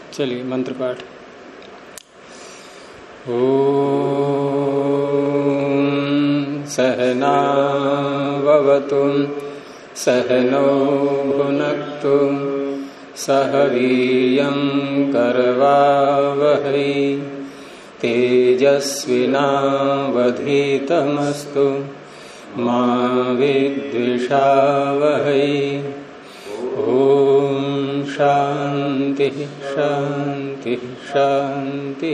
चलिए मंत्र पाठ। ओम सहनाववतु सहनौ भुनक्तु सह वीर्यं करवावहै तेजस्विनावधीतमस्तु मा विद्विषावहै। ओम शांति शांति शांति।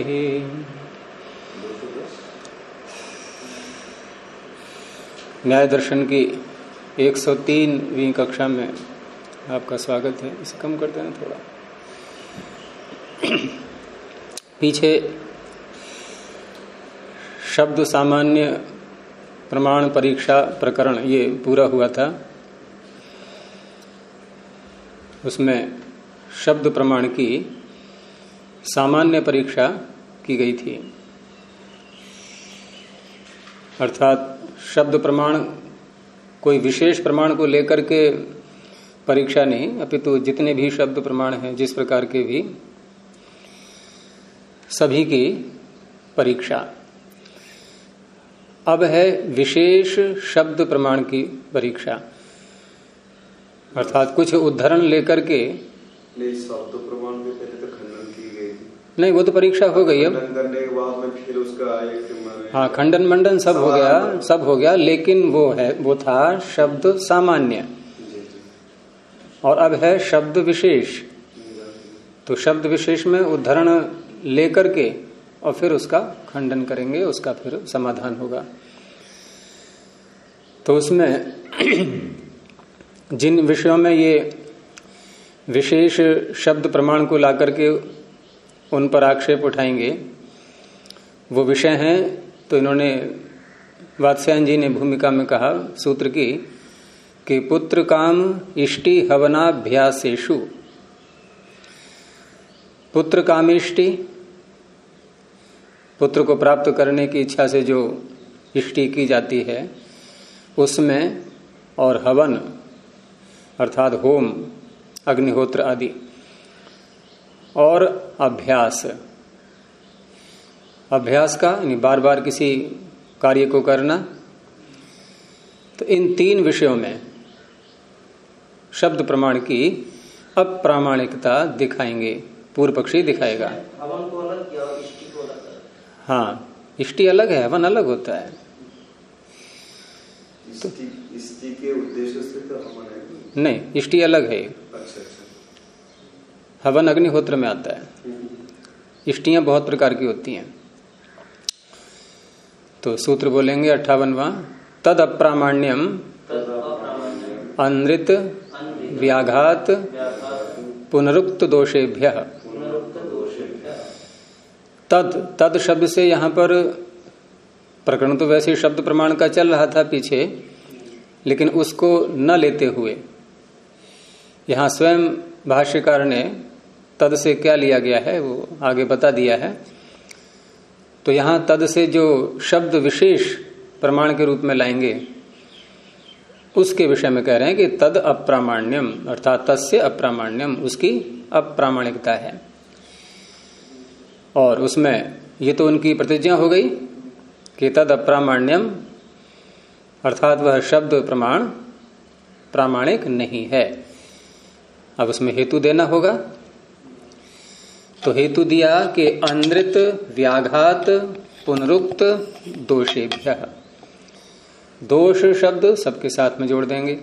न्याय दर्शन की 103वीं कक्षा में आपका स्वागत है। इसे कम कर देना थोड़ा। पीछे शब्द सामान्य प्रमाण परीक्षा प्रकरण ये पूरा हुआ था। उसमें शब्द प्रमाण की सामान्य परीक्षा की गई थी, अर्थात शब्द प्रमाण कोई विशेष प्रमाण को लेकर के परीक्षा नहीं, अपितु जितने भी शब्द प्रमाण हैं जिस प्रकार के भी, सभी की परीक्षा। अब है विशेष शब्द प्रमाण की परीक्षा, अर्थात कुछ उदाहरण लेकर के। नहीं, शब्द प्रमाण में पहले तो खंडन की गई थी। नहीं, वो तो परीक्षा हो गई। अब खंडन करने के बाद में फिर उसका हाँ, खंडन मंडन सब हो गया, लेकिन वो था शब्द सामान्य, और अब है शब्द विशेष। तो शब्द विशेष में उदाहरण लेकर के और फिर उसका खंडन करेंगे, उसका फिर समाधान होगा। तो उसमें जिन विषयों में ये विशेष शब्द प्रमाण को लाकर के उन पर आक्षेप उठाएंगे, वो विषय हैं। तो इन्होंने वात्स्यायन जी ने भूमिका में कहा सूत्र की कि पुत्र काम इष्टि हवनाभ्यासेषु। पुत्र कामिष्टि, पुत्र को प्राप्त करने की इच्छा से जो इष्टि की जाती है उसमें, और हवन अर्थात होम अग्निहोत्र आदि, और अभ्यास का यानी बार बार किसी कार्य को करना। तो इन तीन विषयों में शब्द प्रमाण की अप्रामाणिकता दिखाएंगे, पूर्व पक्षी दिखाएगा। हवन को अलग किया और इष्टि को अलग। हाँ, इष्टि अलग है, हवन अलग होता है। इष्टि के उद्देश्य से तो हवन है नहीं, इष्टि अलग है। अच्छा। हवन अग्निहोत्र में आता है। इष्टियां बहुत प्रकार की होती हैं। तो सूत्र बोलेंगे 58वां, तद अप्रामाण्यम अनृत व्याघात पुनरुक्त दोषेभ्यः। तद शब्द से यहां पर प्रकरण तो वैसे शब्द प्रमाण का चल रहा था पीछे, लेकिन उसको न लेते हुए यहां स्वयं भाष्यकार ने तद से क्या लिया गया है वो आगे बता दिया है। तो यहां तद से जो शब्द विशेष प्रमाण के रूप में लाएंगे उसके विषय में कह रहे हैं कि तद अप्रामाण्यम, अर्थात तस्य अप्रामाण्यम, उसकी अप्रामाणिकता है। और उसमें ये तो उनकी प्रतिज्ञा हो गई कि तद अप्रामाण्यम, अर्थात वह शब्द प्रमाण प्रामाणिक नहीं है। अब उसमें हेतु देना होगा। तो हेतु दिया कि अनृत व्याघात पुनरुक्त दोषेभ्यः। दोष शब्द सबके साथ में जोड़ देंगे।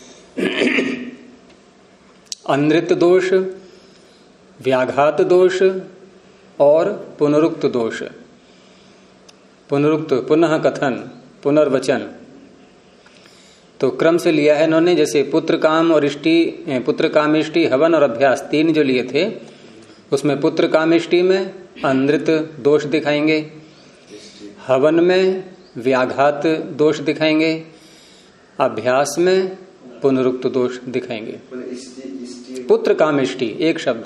अनृत दोष, व्याघात दोष और पुनरुक्त दोष। पुनरुक्त पुनः कथन, पुनर्वचन। तो क्रम से लिया है इन्होंने, जैसे पुत्र काम और इष्टि, पुत्र कामिष्टि, हवन और अभ्यास, तीन जो लिए थे उसमें पुत्र कामिष्टि में अनृत दोष दिखाएंगे, हवन में व्याघात दोष दिखाएंगे, अभ्यास में पुनरुक्त दोष दिखाएंगे। पुत्र कामिष्टि एक शब्द,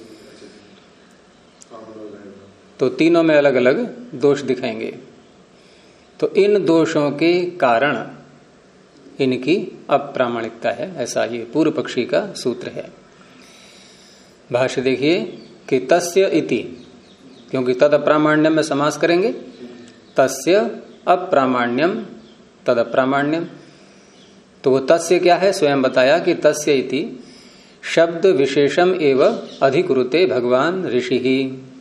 तो तीनों में अलग अलग दोष दिखाएंगे। तो इन दोषों के कारण इनकी अप्रामाणिकता है, ऐसा ये पूर्व पक्षी का सूत्र है। भाष्य देखिए, कि तस्य इति, क्योंकि तद अप्रामाण्यम में समास करेंगे, तस्य अप्रामाण्यम तद अप्रामाण्यम। तो वो तस्य क्या है, स्वयं बताया कि तस्य इति शब्द विशेषम एव अधिकुरुते भगवान ऋषि ही।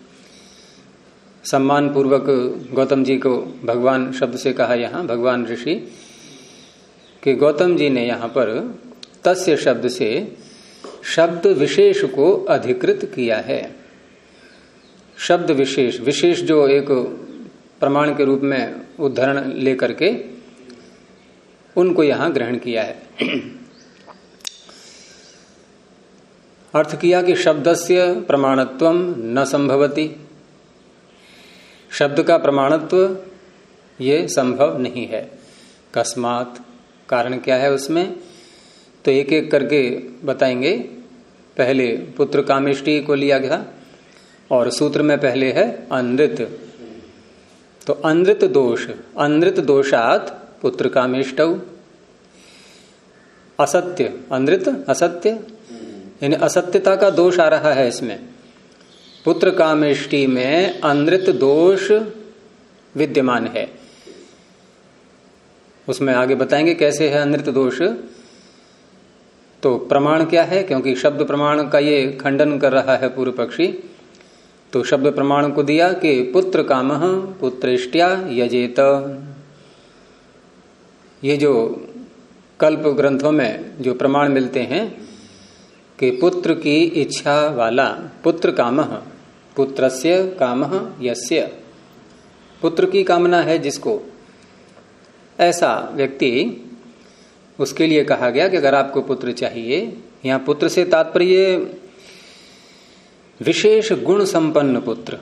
सम्मान पूर्वक गौतम जी को भगवान शब्द से कहा यहां भगवान ऋषि, कि गौतम जी ने यहां पर तस्य शब्द से शब्द विशेष को अधिकृत किया है। शब्द विशेष, विशेष जो एक प्रमाण के रूप में उदाहरण लेकर के उनको यहां ग्रहण किया है। अर्थ किया कि शब्दस्य प्रमाणत्वम न संभवति, शब्द का प्रमाणत्व ये संभव नहीं है। कस्मात, कारण क्या है उसमें, तो एक एक करके बताएंगे। पहले पुत्र कामेष्टि को लिया गया और सूत्र में पहले है अनृत। तो अनृत दोष, अनृत दोषात पुत्र कामेष्टौ, असत्य, अनृत असत्य, यानी असत्यता का दोष आ रहा है इसमें। पुत्र कामेष्टि में अनृत दोष विद्यमान है। उसमें आगे बताएंगे कैसे है अनृत दोष। तो प्रमाण क्या है, क्योंकि शब्द प्रमाण का ये खंडन कर रहा है पूर्व पक्षी, तो शब्द प्रमाण को दिया कि पुत्र कामः पुत्रेष्ट्या यजेत। ये जो कल्प ग्रंथों में जो प्रमाण मिलते हैं कि पुत्र की इच्छा वाला, पुत्र कामः, पुत्रस्य कामः यस्य, पुत्र की कामना है जिसको, ऐसा व्यक्ति, उसके लिए कहा गया कि अगर आपको पुत्र चाहिए, यहां पुत्र से तात्पर्य विशेष गुण संपन्न पुत्र,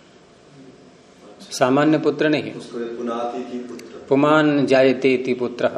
सामान्य पुत्र नहीं। पुमान जायते इति पुत्रः,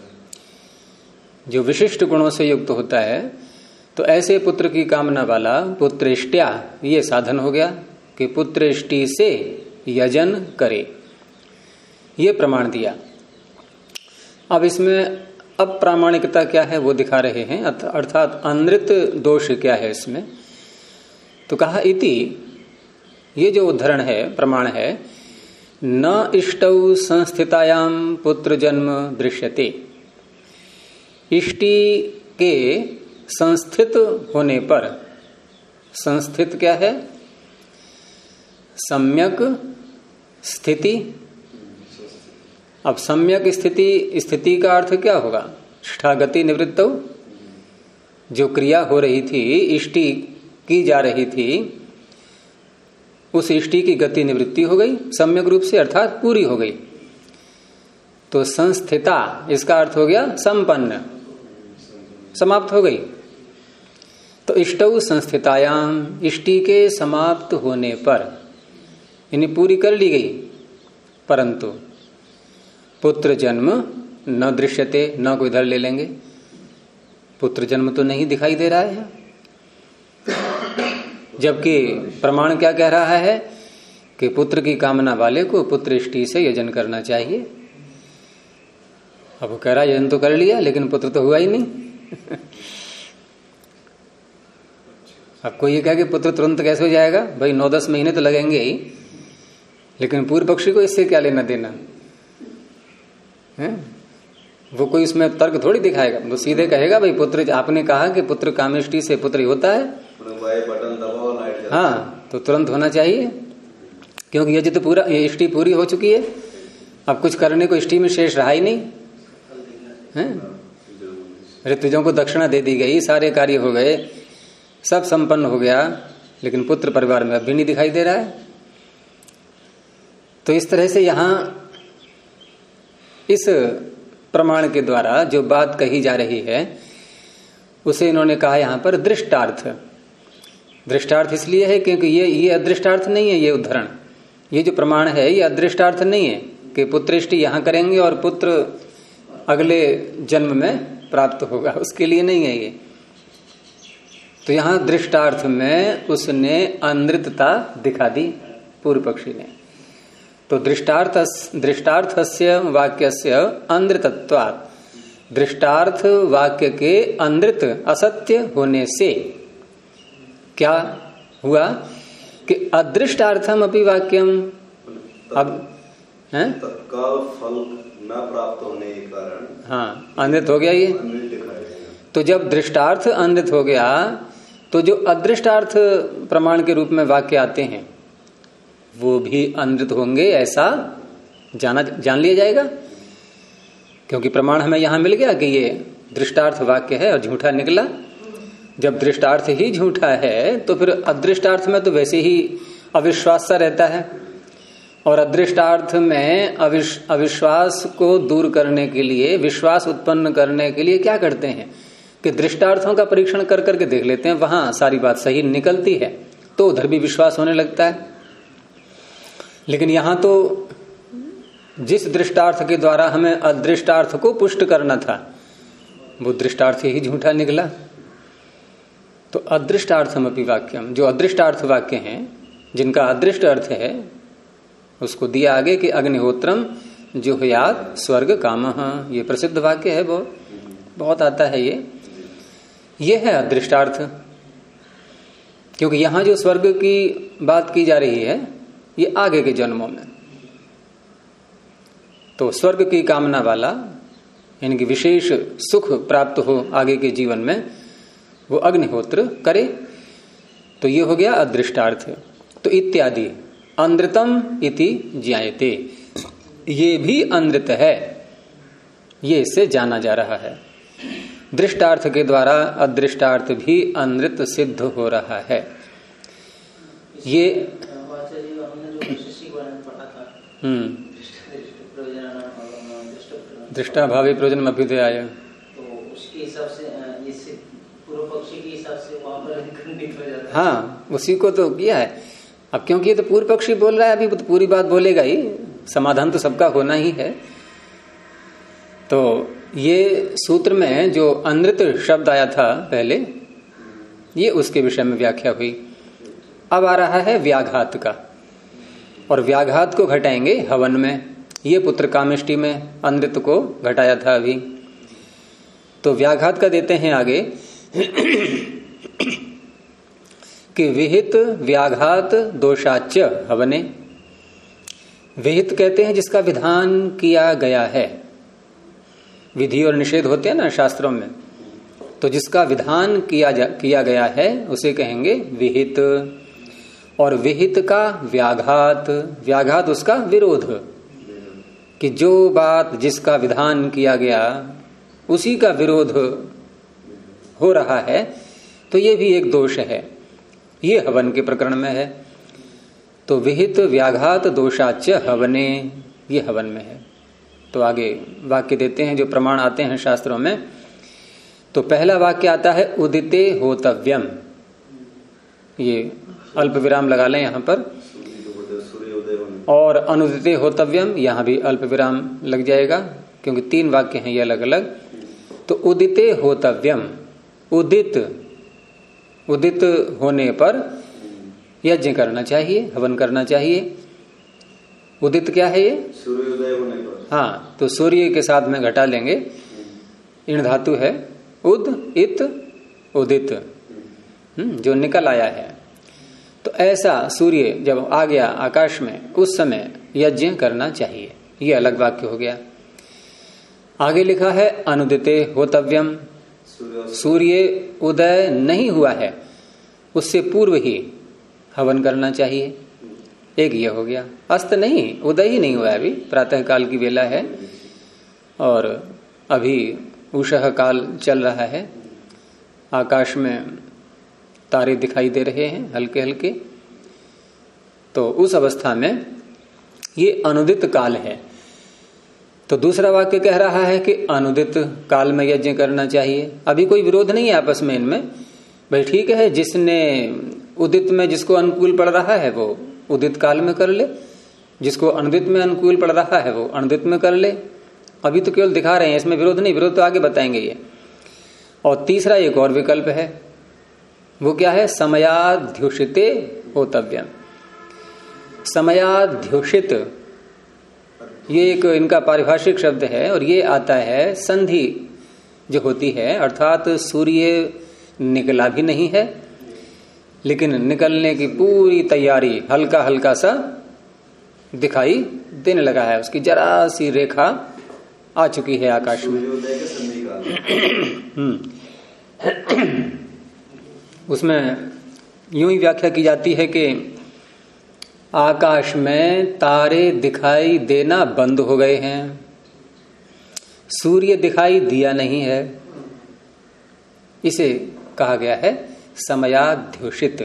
जो विशिष्ट गुणों से युक्त होता है, तो ऐसे पुत्र की कामना वाला पुत्रेष्ट्या, ये साधन हो गया कि पुत्रेष्टि से यजन करे, ये प्रमाण दिया। अब इसमें अप्रामाणिकता क्या है वो दिखा रहे हैं, अर्थात अनृत दोष क्या है इसमें। तो कहा इति, ये जो उद्धरण है, प्रमाण है, न इष्टौ संस्थितायाम पुत्र जन्म दृश्यते, इष्टि के संस्थित होने पर, संस्थित क्या है, सम्यक स्थिति। अब सम्यक स्थिति, स्थिति का अर्थ क्या होगा, ष्ठागति निवृत्तौ, जो क्रिया हो रही थी, इष्टि की जा रही थी, उस इष्टि की गति निवृत्ति हो गई सम्यक रूप से, अर्थात पूरी हो गई। तो संस्थिता, इसका अर्थ हो गया संपन्न, समाप्त हो गई। तो इष्टौ संस्थितायाम, इष्टि के समाप्त होने पर, यानी पूरी कर ली गई, परंतु पुत्र जन्म न दृश्यते, न को इधर ले लेंगे, पुत्र जन्म तो नहीं दिखाई दे रहा है। जबकि प्रमाण क्या कह रहा है कि पुत्र की कामना वाले को पुत्र इष्टि से यजन करना चाहिए। अब वो कह रहा है यजन तो कर लिया लेकिन पुत्र तो हुआ ही नहीं। अब कोई ये कहे कि पुत्र तुरंत कैसे हो जाएगा, भाई 9-10 महीने तो लगेंगे ही, लेकिन पूर्व पक्षी को इससे क्या लेना देना है? वो कोई इसमें तर्क थोड़ी दिखाएगा, वो सीधे कहेगा भाई पुत्र, आपने कहा कि पुत्र कामेष्टि से पुत्र होता है, हाँ तो तुरंत होना चाहिए, क्योंकि यज्ञ तो पूरा, ये इष्टि पूरी हो चुकी है, अब कुछ करने को इष्टि में शेष रहा ही नहीं है। ऋतुजों को दक्षिणा दे दी गई, सारे कार्य हो गए, सब संपन्न हो गया, लेकिन पुत्र परिवार में अब भी नहीं दिखाई दे रहा है। तो इस तरह से यहां इस प्रमाण के द्वारा जो बात कही जा रही है उसे इन्होंने कहा यहां पर दृष्टार्थ। दृष्टार्थ इसलिए है क्योंकि ये अदृष्टार्थ नहीं है, ये उदाहरण, ये जो प्रमाण है ये अदृष्टार्थ नहीं है कि पुत्रेष्टि यहां करेंगे और पुत्र अगले जन्म में प्राप्त होगा, उसके लिए नहीं है ये। तो यहां दृष्टार्थ में उसने अनृतता दिखा दी पूर्व पक्षी ने। तो दृष्टार्थस्य वाक्यस्य अनृतत्वात्, दृष्टार्थ वाक्य के अनृत असत्य होने से क्या हुआ कि अदृष्टार्थम अपि वाक्यम, अब है तत्काल फल न प्राप्त होने के कारण, हाँ, अनृत हो गया ये। तो जब दृष्टार्थ अनृत हो गया तो जो अदृष्टार्थ प्रमाण के रूप में वाक्य आते हैं वो भी अनृत होंगे, ऐसा जान लिया जाएगा। क्योंकि प्रमाण हमें यहां मिल गया कि ये दृष्टार्थ वाक्य है और झूठा निकला। जब दृष्टार्थ ही झूठा है तो फिर अदृष्टार्थ में तो वैसे ही अविश्वास सा रहता है, और अदृष्टार्थ में अविश्वास को दूर करने के लिए, विश्वास उत्पन्न करने के लिए क्या करते हैं कि दृष्टार्थों का परीक्षण कर करके देख लेते हैं, वहां सारी बात सही निकलती है तो उधर भी विश्वास होने लगता है। लेकिन यहां तो जिस दृष्टार्थ के द्वारा हमें अदृष्टार्थ को पुष्ट करना था वो दृष्टार्थ ही झूठा निकला। तो अदृष्टार्थमपि वाक्यम, जो अदृष्टार्थ वाक्य हैं जिनका अदृष्ट अर्थ है उसको दिया आगे कि अग्निहोत्रम जुहुयात स्वर्ग कामः, ये प्रसिद्ध वाक्य है, बहुत आता है ये है अदृष्टार्थ। क्योंकि यहां जो स्वर्ग की बात की जा रही है ये आगे के जन्मों में, तो स्वर्ग की कामना वाला इनकी विशेष सुख प्राप्त हो आगे के जीवन में वो अग्निहोत्र करे, तो ये हो गया अदृष्टार्थ। तो इत्यादि अनृतम इति ज्ञायते, ये भी अनृत है, ये इससे जाना जा रहा है। दृष्टार्थ के द्वारा अदृष्टार्थ भी अनृत सिद्ध हो रहा है। ये दृष्टा भावी प्रयोजन अभ्युदय, तो उसके हिसाब से पूर्व पक्षी के हिसाब से वहां पर खंडित हो जाता है। हाँ, उसी को तो किया है। अब क्योंकि ये तो पूर्व पक्षी बोल रहा है, अभी तो पूरी बात बोलेगा ही, समाधान तो सबका होना ही है। तो ये सूत्र में जो अनृत शब्द आया था पहले, ये उसके विषय में व्याख्या हुई। अब आ रहा है व्याघात का, और व्याघात को घटाएंगे हवन में। ये पुत्र कामिष्टि में अनृत को घटाया था अभी, तो व्याघात का देते हैं आगे कि विहित व्याघात दोषाच हवने। विहित कहते हैं जिसका विधान किया गया है, विधि और निषेध होते हैं ना शास्त्रों में, तो जिसका विधान किया गया है उसे कहेंगे विहित। और विहित का व्याघात, व्याघात उसका विरोध, कि जो बात जिसका विधान किया गया उसी का विरोध हो रहा है, तो ये भी एक दोष है। ये हवन के प्रकरण में है। तो विहित व्याघात दोषाच हवने, ये हवन में है। तो आगे वाक्य देते हैं जो प्रमाण आते हैं शास्त्रों में। तो पहला वाक्य आता है उदिते होतव्यम, ये अल्प विराम लगा लें यहां पर, और अनुदिते होतव्यम यहां भी अल्प विराम लग जाएगा, क्योंकि 3 वाक्य हैं ये अलग अलग। तो उदिते होतव्यम, उदित होने पर यज्ञ करना चाहिए, हवन करना चाहिए। उदित क्या है ये? सूर्योदय होने पर। हाँ, तो सूर्य के साथ में घटा लेंगे, इन धातु है, उद इत उदित, जो निकल आया है। तो ऐसा सूर्य जब आ गया आकाश में उस समय यज्ञ करना चाहिए, ये अलग वाक्य हो गया। आगे लिखा है अनुदिते होतव्यम, सूर्य उदय नहीं हुआ है उससे पूर्व ही हवन करना चाहिए, एक ये हो गया। अस्त नहीं, उदय ही नहीं हुआ, अभी प्रातः काल की वेला है और अभी उषः काल चल रहा है, आकाश में तारे दिखाई दे रहे हैं हल्के हल्के। तो उस अवस्था में ये अनुदित काल है। तो दूसरा वाक्य कह रहा है कि अनुदित काल में यज्ञ करना चाहिए। अभी कोई विरोध नहीं है आपस में इनमें, भाई ठीक है, जिसने उदित में जिसको अनुकूल पड़ रहा है वो उदित काल में कर ले, जिसको अनुदित में अनुकूल पड़ रहा है वो अनुदित में कर ले। अभी तो केवल दिखा रहे हैं, इसमें विरोध नहीं, विरोध तो आगे बताएंगे ये। और तीसरा एक और विकल्प है, वो क्या है? समयाध्युषिते होतव्यम। समयाध्युषित ये एक इनका पारिभाषिक शब्द है, और ये आता है संधि जो होती है, अर्थात सूर्य निकला भी नहीं है लेकिन निकलने की पूरी तैयारी, हल्का हल्का सा दिखाई देने लगा है, उसकी जरा सी रेखा आ चुकी है आकाश में। उसमें यूं ही व्याख्या की जाती है कि आकाश में तारे दिखाई देना बंद हो गए हैं, सूर्य दिखाई दिया नहीं है। इसे कहा गया है समयाध्युषित।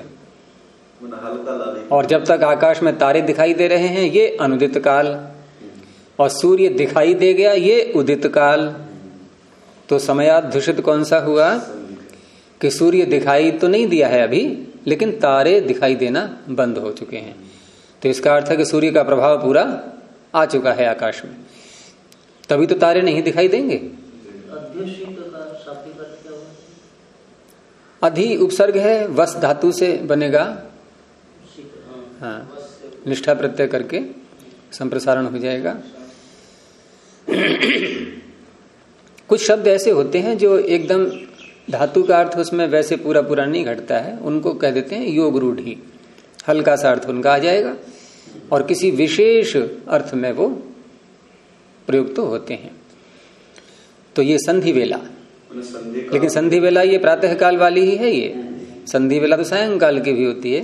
और जब तक आकाश में तारे दिखाई दे रहे हैं ये अनुदित काल, और सूर्य दिखाई दे गया ये उदित काल। तो समयाध्युषित कौन सा हुआ कि सूर्य दिखाई तो नहीं दिया है अभी, लेकिन तारे दिखाई देना बंद हो चुके हैं। तो इसका अर्थ है कि सूर्य का प्रभाव पूरा आ चुका है आकाश में, तभी तो तारे नहीं दिखाई देंगे। अधि उपसर्ग है, वस धातु से बनेगा। हाँ, निष्ठा प्रत्यय करके संप्रसारण हो जाएगा। कुछ शब्द ऐसे होते हैं जो एकदम धातु का अर्थ उसमें वैसे पूरा पूरा नहीं घटता है, उनको कह देते हैं योग रूढ़ी। हल्का सा अर्थ उनका आ जाएगा और किसी विशेष अर्थ में वो प्रयुक्त तो होते हैं। तो ये संधि वेला, लेकिन संधि वेला ये प्रातः काल वाली ही है। ये संधि वेला तो सायंकाल की भी होती है।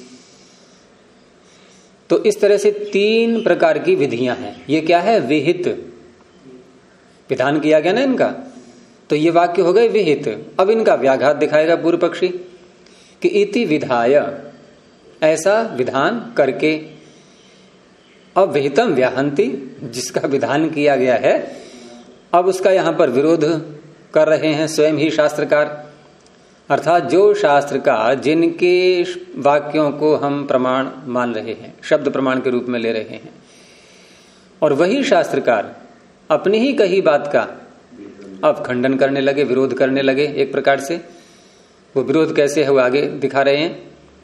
तो इस तरह से 3 प्रकार की विधियां हैं। ये क्या है? विहित विधान किया गया ना इनका, तो ये वाक्य हो गए विहित। अब इनका व्याघात दिखाएगा पूर्व पक्षी कि इति विधाय, ऐसा विधान करके। अब विहितम व्याहंति, जिसका विधान किया गया है, अब उसका यहां पर विरोध कर रहे हैं स्वयं ही शास्त्रकार। अर्थात जो शास्त्रकार जिनके वाक्यों को हम प्रमाण मान रहे हैं, शब्द प्रमाण के रूप में ले रहे हैं, और वही शास्त्रकार अपनी ही कही बात का अब खंडन करने लगे, विरोध करने लगे एक प्रकार से। वो विरोध कैसे है वो आगे दिखा रहे हैं।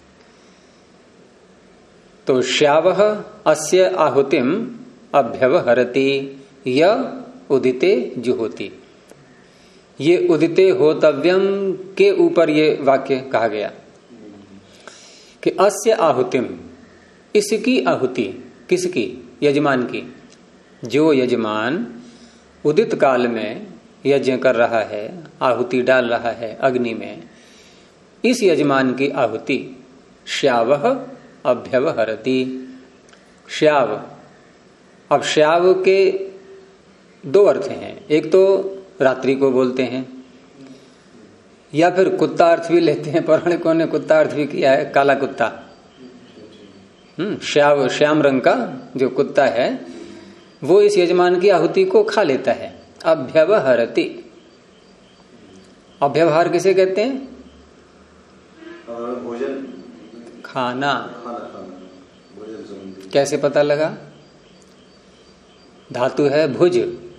तो श्यावः अस्य आहुतिम अभ्यवहरति य उदिते जुहोति। ये उदिते होतव्यम के ऊपर ये वाक्य कहा गया कि अस्य आहुतिम, इसकी आहुति। किसकी? यजमान की। जो यजमान उदित काल में यज्ञ कर रहा है, आहुति डाल रहा है अग्नि में, इस यजमान की आहुति श्यावः अभ्यवहरति। श्याव, अब श्याव के 2 अर्थ हैं। एक तो रात्रि को बोलते हैं, या फिर कुत्ता अर्थ भी लेते हैं। पौराणिकों ने कुत्ता अर्थ भी किया है, काला कुत्ता। श्याव, श्याम रंग का जो कुत्ता है वो इस यजमान की आहुति को खा लेता है। अभ्यवहरति, अभ्यवहार किसे कहते हैं? भोजन, खाना। भोजन कैसे पता लगा? धातु है भुज,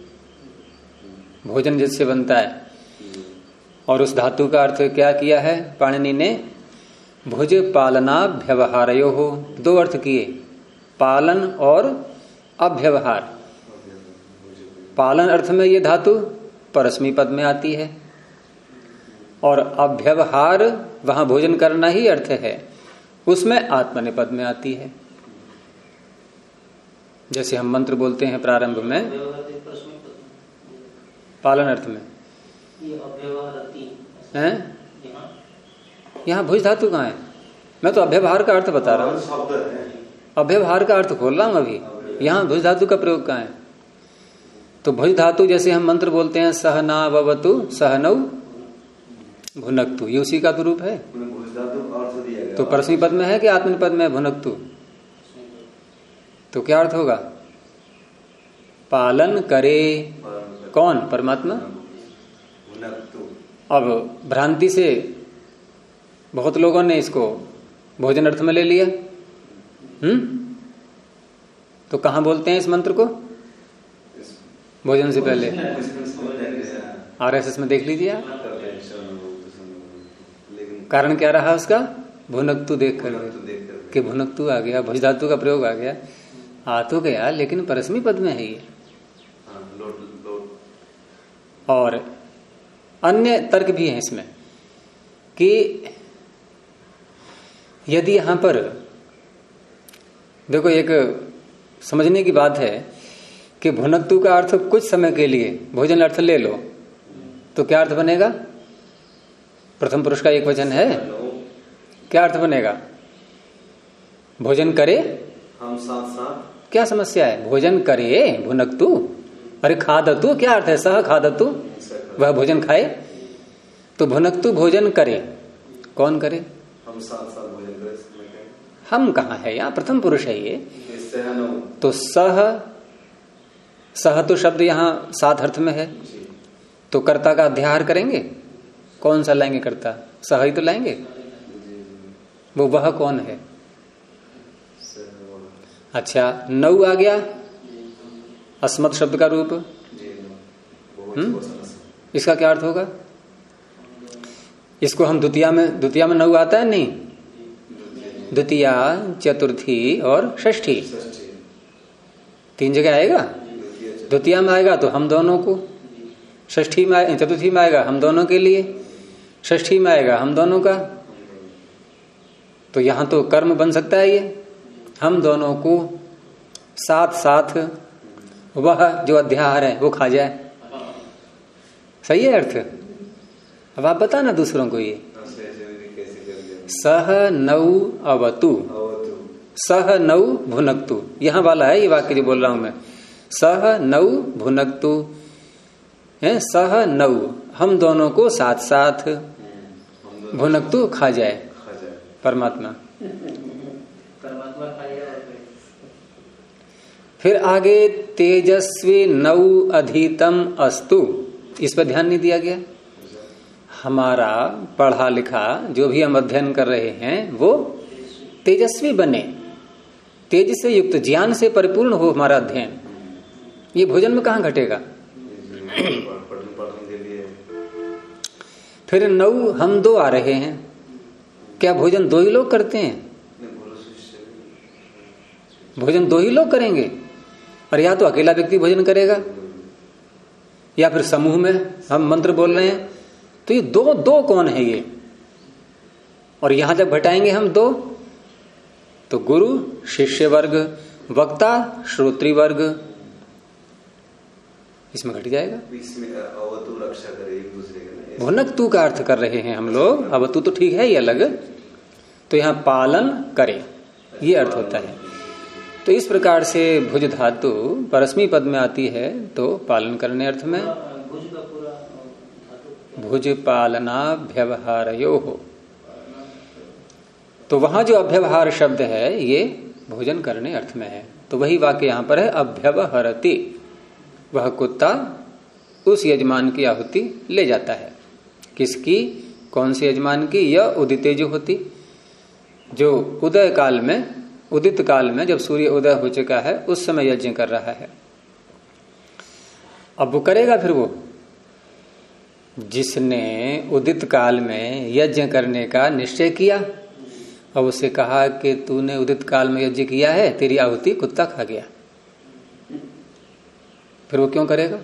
भोजन जिससे बनता है, और उस धातु का अर्थ क्या किया है पाणिनि ने? भुज पालनाभ्यवहारयो हो। 2 अर्थ किए, पालन और अभ्यवहार। पालन अर्थ में ये धातु परस्मी पद में आती है, और अभ्यवहार वहां भोजन करना ही अर्थ है, उसमें आत्मनेपद में आती है। जैसे हम मंत्र बोलते हैं प्रारंभ में, पालन अर्थ में है। यहाँ भुज धातु कहाँ है? मैं तो अभ्यवहार का अर्थ बता रहा हूँ, अभ्यवहार का अर्थ खोल रहा हूं अभी। यहाँ भुज धातु का प्रयोग कहाँ है? तो भुज धातु जैसे हम मंत्र बोलते हैं सहना ववतु सहनौ भुनक्तु, ये उसी का तो रूप है। तो परस्मी पद में है कि आत्मनिपद में भुनक्तु? तो क्या अर्थ होगा? पालन करे। कौन? परमात्मा। अब भ्रांति से बहुत लोगों ने इसको भोजन अर्थ में ले लिया। तो कहां बोलते हैं इस मंत्र को? भोजन से पहले RSS में देख लीजिए आप। कारण क्या रहा उसका? भुनक्तु देख कर के भुनक्तु आ गया, भुज धातु का प्रयोग आ गया। आ तो गया, लेकिन परस्मी पद में है ये। और अन्य तर्क भी है इसमें कि यदि यहां पर देखो, एक समझने की बात है कि भुनक्तु का अर्थ कुछ समय के लिए भोजन अर्थ ले लो, तो क्या अर्थ बनेगा? प्रथम पुरुष का एक वचन है, क्या अर्थ बनेगा? भोजन करे, हम साथ साथ। क्या समस्या है? भोजन करे भुनक्तु, अरे खादतु क्या अर्थ है? सह खादतु, वह भोजन खाए। तो भुनक्तु भोजन करे, कौन करे? हम साथ साथ भोजन करें। हम कहाँ है? यहाँ प्रथम पुरुष है ये। सह तो सह तो शब्द यहाँ सात अर्थ में है, तो कर्ता का अध्याहार करेंगे, कौन सा लाएंगे कर्ता? सह ही तो लाएंगे। वो वह कौन है? अच्छा, नौ आ गया अस्मत् शब्द का रूप। इसका क्या अर्थ होगा? इसको हम द्वितीया में नौ आता है नहीं? द्वितीया, चतुर्थी और षष्ठी, तीन जगह आएगा। द्वितीया में आएगा तो हम दोनों को, षष्ठी में, चतुर्थी में आएगा हम दोनों के लिए, षष्ठी में आएगा हम दोनों का। तो यहां तो कर्म बन सकता है ये, हम दोनों को साथ साथ वह जो अध्याहार है वो खा जाए। सही है अर्थ? अब आप बता ना दूसरों को ये। सह नौ अवतु, सह नौ भुनक्तु, यहां वाला है ये वाक्य जो बोल रहा हूं मैं। सह नौ भुनक्तु है, सह नौ, हम दोनों को साथ साथ भुनक्तु खा जाए। परमात्मा फिर आगे तेजस्वी नौ अधीतम अस्तु, इस पर ध्यान नहीं दिया गया। हमारा पढ़ा लिखा जो भी हम अध्ययन कर रहे हैं वो तेजस्वी बने, तेज से युक्त, ज्ञान से परिपूर्ण हो हमारा अध्ययन। ये भोजन में कहां घटेगा? फिर नौ, हम दो आ रहे हैं, क्या भोजन दो ही लोग करते हैं? भोजन दो ही लोग करेंगे, और या तो अकेला व्यक्ति भोजन करेगा या फिर समूह में हम मंत्र बोल रहे हैं। तो ये दो कौन है ये? और यहां जब घटाएंगे हम दो, तो गुरु शिष्य वर्ग, वक्ता श्रोत्री वर्ग, इसमें घट जाएगा। इसमें अवतु रक्षा करे एक दूसरे का। भुनक्तु का अर्थ कर रहे हैं हम लोग, अवतु तो ठीक है ये अलग, तो यहां पालन करे ये अर्थ होता है। तो इस प्रकार से भुज धातु परस्मी पद में आती है, तो पालन करने अर्थ में। भुज पालनाभ्यवहारयो हो, तो वहां जो अभ्यवहार शब्द है ये भोजन करने अर्थ में है। तो वही वाक्य यहां पर है, अभ्यवहरति, वह कुत्ता उस यजमान की आहुति ले जाता है। किसकी? कौन से यजमान की? यह उदिते जो होती, जो उदय काल में, उदित काल में जब सूर्य उदय हो चुका है उस समय यज्ञ कर रहा है। अब वो करेगा फिर वो जिसने उदित काल में यज्ञ करने का निश्चय किया, और उसे कहा कि तूने उदित काल में यज्ञ किया है, तेरी आहुति कुत्ता खा गया, फिर वो क्यों करेगा?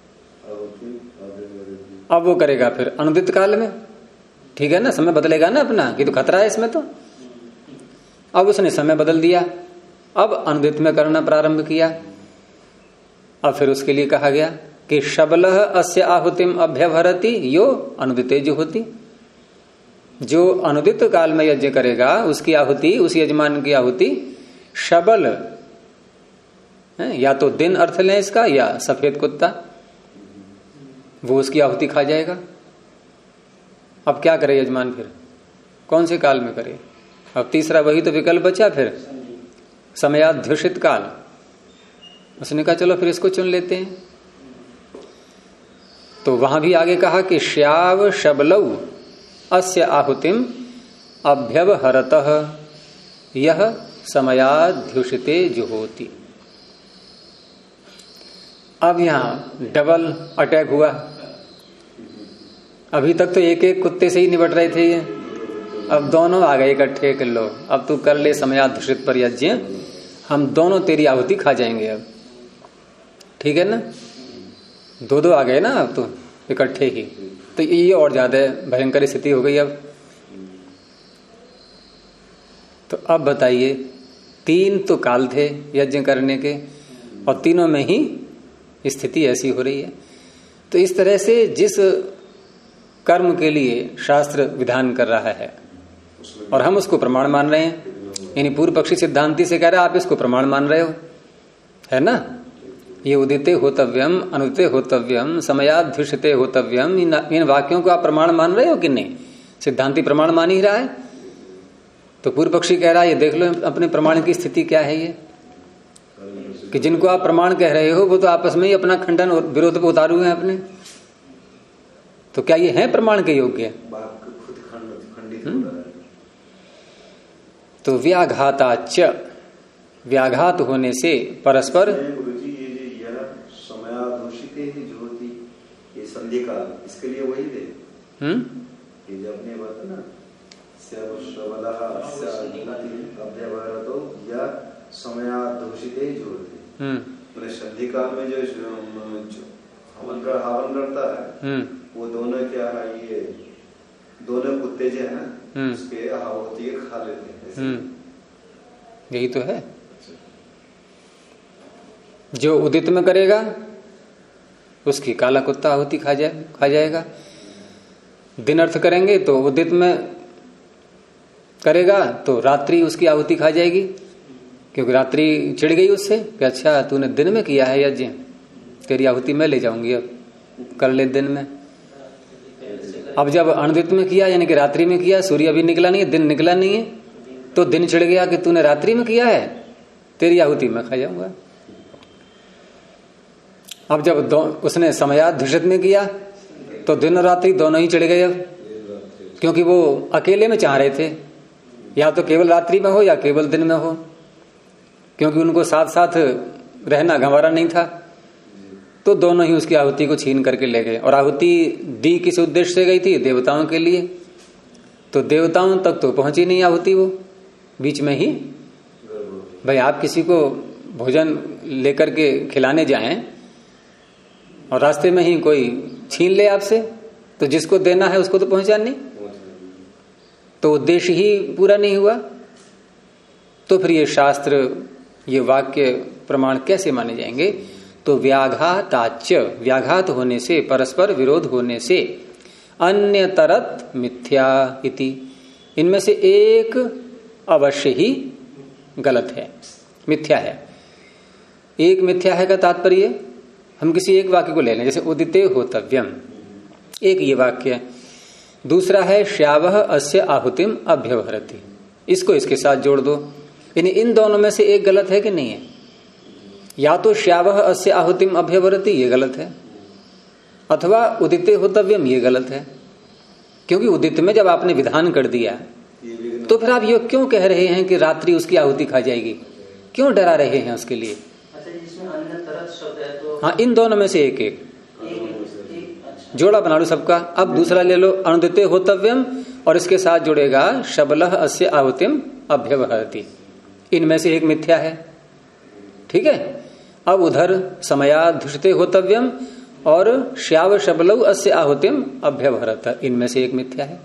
अब वो करेगा फिर अनुदित काल में, ठीक है ना, समय बदलेगा ना अपना, कि तो खतरा है इसमें। तो अब उसने समय बदल दिया, अब अनुदित में करना प्रारंभ किया। अब फिर उसके लिए कहा गया कि शबलह अस्य आहुतिम अभ्यवहरति यो अनुदिते जो होती, जो अनुदित काल में यज्ञ करेगा उसकी आहुति, उस यजमान की आहुति शबल है, या तो दिन अर्थ लें इसका, या सफेद कुत्ता, वो उसकी आहुति खा जाएगा। अब क्या करे यजमान? फिर कौन से काल में करे? अब तीसरा वही तो विकल्प बचा फिर, समयाध्युषित काल। उसने कहा चलो फिर इसको चुन लेते हैं। तो वहां भी आगे कहा कि श्याव शबलौ अस्य आहुतिम अभ्यवहरतः यह समयाध्युषिते जुहोति। अब यहां डबल अटैक हुआ। अभी तक तो एक एक कुत्ते से ही निपट रहे थे ये, अब दोनों आ गए इकट्ठे कर लो, अब तू कर ले समयाध्युषित पर यज्ञ, हम दोनों तेरी आहुति खा जाएंगे। अब ठीक है ना, दो दो आ गए ना अब तो इकट्ठे ही, तो ये और ज्यादा भयंकर स्थिति हो गई। अब तो अब बताइए, 3 तो काल थे यज्ञ करने के और तीनों में ही स्थिति ऐसी हो रही है। तो इस तरह से जिस कर्म के लिए शास्त्र विधान कर रहा है और हम उसको प्रमाण मान रहे हैं, यानी पूर्व पक्षी सिद्धांति से कह रहा है आप इसको प्रमाण मान रहे हो, है ना। ये उदिते होतव्यम, अनुदिते होतव्यम, समयाध्युषिते होतव्यम, इन वाक्यों को आप प्रमाण मान रहे हो कि नहीं? सिद्धांति प्रमाण मान ही रहा है। तो पूर्व पक्षी कह रहा है ये देख लो अपने प्रमाण की स्थिति क्या है, ये कि जिनको आप प्रमाण कह रहे हो वो तो आपस में ही अपना खंडन और विरोध पे उतारू हैं अपने। तो क्या ये है प्रमाण के योग्य? तो व्याघाताच, व्याघात होने से परस्पर, गुरुजी ये समयादोषित ही जो होती ये संधि काल, इसके लिए वही दे। ये जो अपने बात है ना, या समयादोषित ही जो होती, मैंने संधि काल में जो हवन करता है वो दोनों क्या है, ये दोनों कुत्ते जो है ना उसके आहुति खा लेते हैं। यही तो है। जो उदित में करेगा उसकी काला कुत्ता आहुति खा जाएगा। दिन अर्थ करेंगे तो उदित में करेगा तो रात्रि उसकी आहुति खा जाएगी, क्योंकि रात्रि चिढ़ गई उससे कि अच्छा तूने दिन में किया है यज्ञ, तेरी आहुति मैं ले जाऊंगी, अब कर ले दिन में। अब जब अनुदित में किया यानी कि रात्रि में किया, सूर्य अभी निकला नहीं है, दिन निकला नहीं है, तो दिन चिढ़ गया कि तूने रात्रि में किया है, तेरी आहुति मैं खा जाऊंगा। अब जब उसने समयाध्युषित में किया तो दिन और रात्रि दोनों ही चिढ़ गए अब, क्योंकि वो अकेले में चाह रहे थे या तो केवल रात्रि में हो या केवल दिन में हो, क्योंकि उनको साथ साथ रहना गंवारा नहीं था। तो दोनों ही उसकी आहुति को छीन करके ले गए। और आहुति दी किस उद्देश्य से गई थी? देवताओं के लिए। तो देवताओं तक तो पहुंची नहीं आहुति, वो बीच में ही। भाई आप किसी को भोजन लेकर के खिलाने जाएं और रास्ते में ही कोई छीन ले आपसे, तो जिसको देना है उसको तो पहुंचा नहीं, तो उद्देश्य ही पूरा नहीं हुआ। तो फिर ये शास्त्र, ये वाक्य प्रमाण कैसे माने जाएंगे? तो व्याघाताच, व्याघात होने से, परस्पर विरोध होने से, अन्य तरत मिथ्या इति, इनमें से एक अवश्य ही गलत है, मिथ्या है। एक मिथ्या है का तात्पर्य, हम किसी एक वाक्य को ले लें, जैसे उदिते होतव्यम, एक ये वाक्य है। दूसरा है श्यावः अस्य आहुतिम अभ्यवहरति, इसको इसके साथ जोड़ दो। यानी इन दोनों में से एक गलत है कि नहीं है? या तो श्यावः अस्य आहुतिम अभ्यवहरति ये गलत है, अथवा उदिते होतव्यम ये गलत है। क्योंकि उदित में जब आपने विधान कर दिया तो फिर आप ये क्यों कह रहे हैं कि रात्रि उसकी आहुति खा जाएगी? क्यों डरा रहे हैं उसके लिए? अच्छा, जिसमें अन्य तरह शब्द है तो हाँ, इन दोनों में से एक एक जोड़ा बना लो सबका। अब दूसरा ले लो, अनुदिते होतव्यम, और इसके साथ जुड़ेगा शबलः अस्य आहुतिम अभ्यवहरति, इनमें से एक मिथ्या है। ठीक है। अब उधर समयाध्युषिते होतव्यम और श्याव शबलौ अस्य आहुतिम अभ्यवहरत, इनमें से एक मिथ्या है।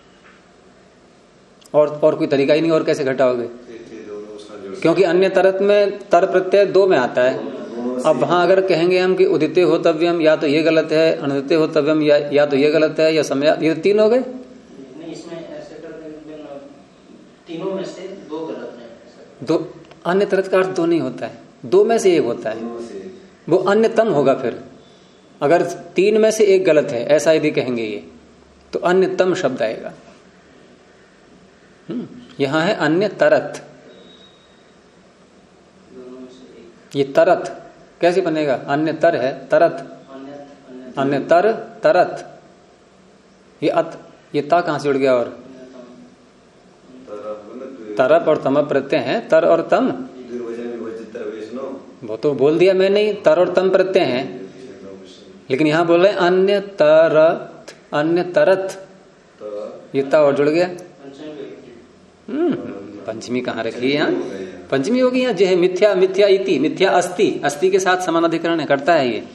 और कोई तरीका ही नहीं, और कैसे घटाओगे? क्योंकि अन्य तरत में तर प्रत्यय 2 में आता है। अब वहां अगर कहेंगे हम कि उदिते होतव्यम, या तो ये गलत है, अनुदिते होतव्यम या तो ये गलत है, या समय, ये 3 हो गए। नहीं, इसमें ऐसे करते तीनों में से 2 गलत है। 2 अन्य तरत का अर्थ 2 नहीं होता है, 2 में से 1 होता है, वो अन्यतम होगा। फिर अगर 3 में से 1 गलत है ऐसा यदि कहेंगे ये, तो अन्यतम शब्द आएगा। यहां है अन्य तरत, ये तरत कैसे बनेगा? अन्य तर है, तरत, अन्य तर, तरत, ये अत, ये ता कहां से जुड़ गया? और तरप और तम प्रत्यय हैं, तर और तम, वो तो बोल दिया मैंने ही, तर और तम प्रत्यय हैं, लेकिन यहां बोल रहे हैं अन्य तरत, अन्य तरत, ये ता और जुड़ गया। पंचमी कहाँ रखी है? यहाँ पंचमी होगी, यहाँ जो है मिथ्या, मिथ्या इति, मिथ्या अस्ति, अस्ति के साथ समानाधिकरण करता है ये।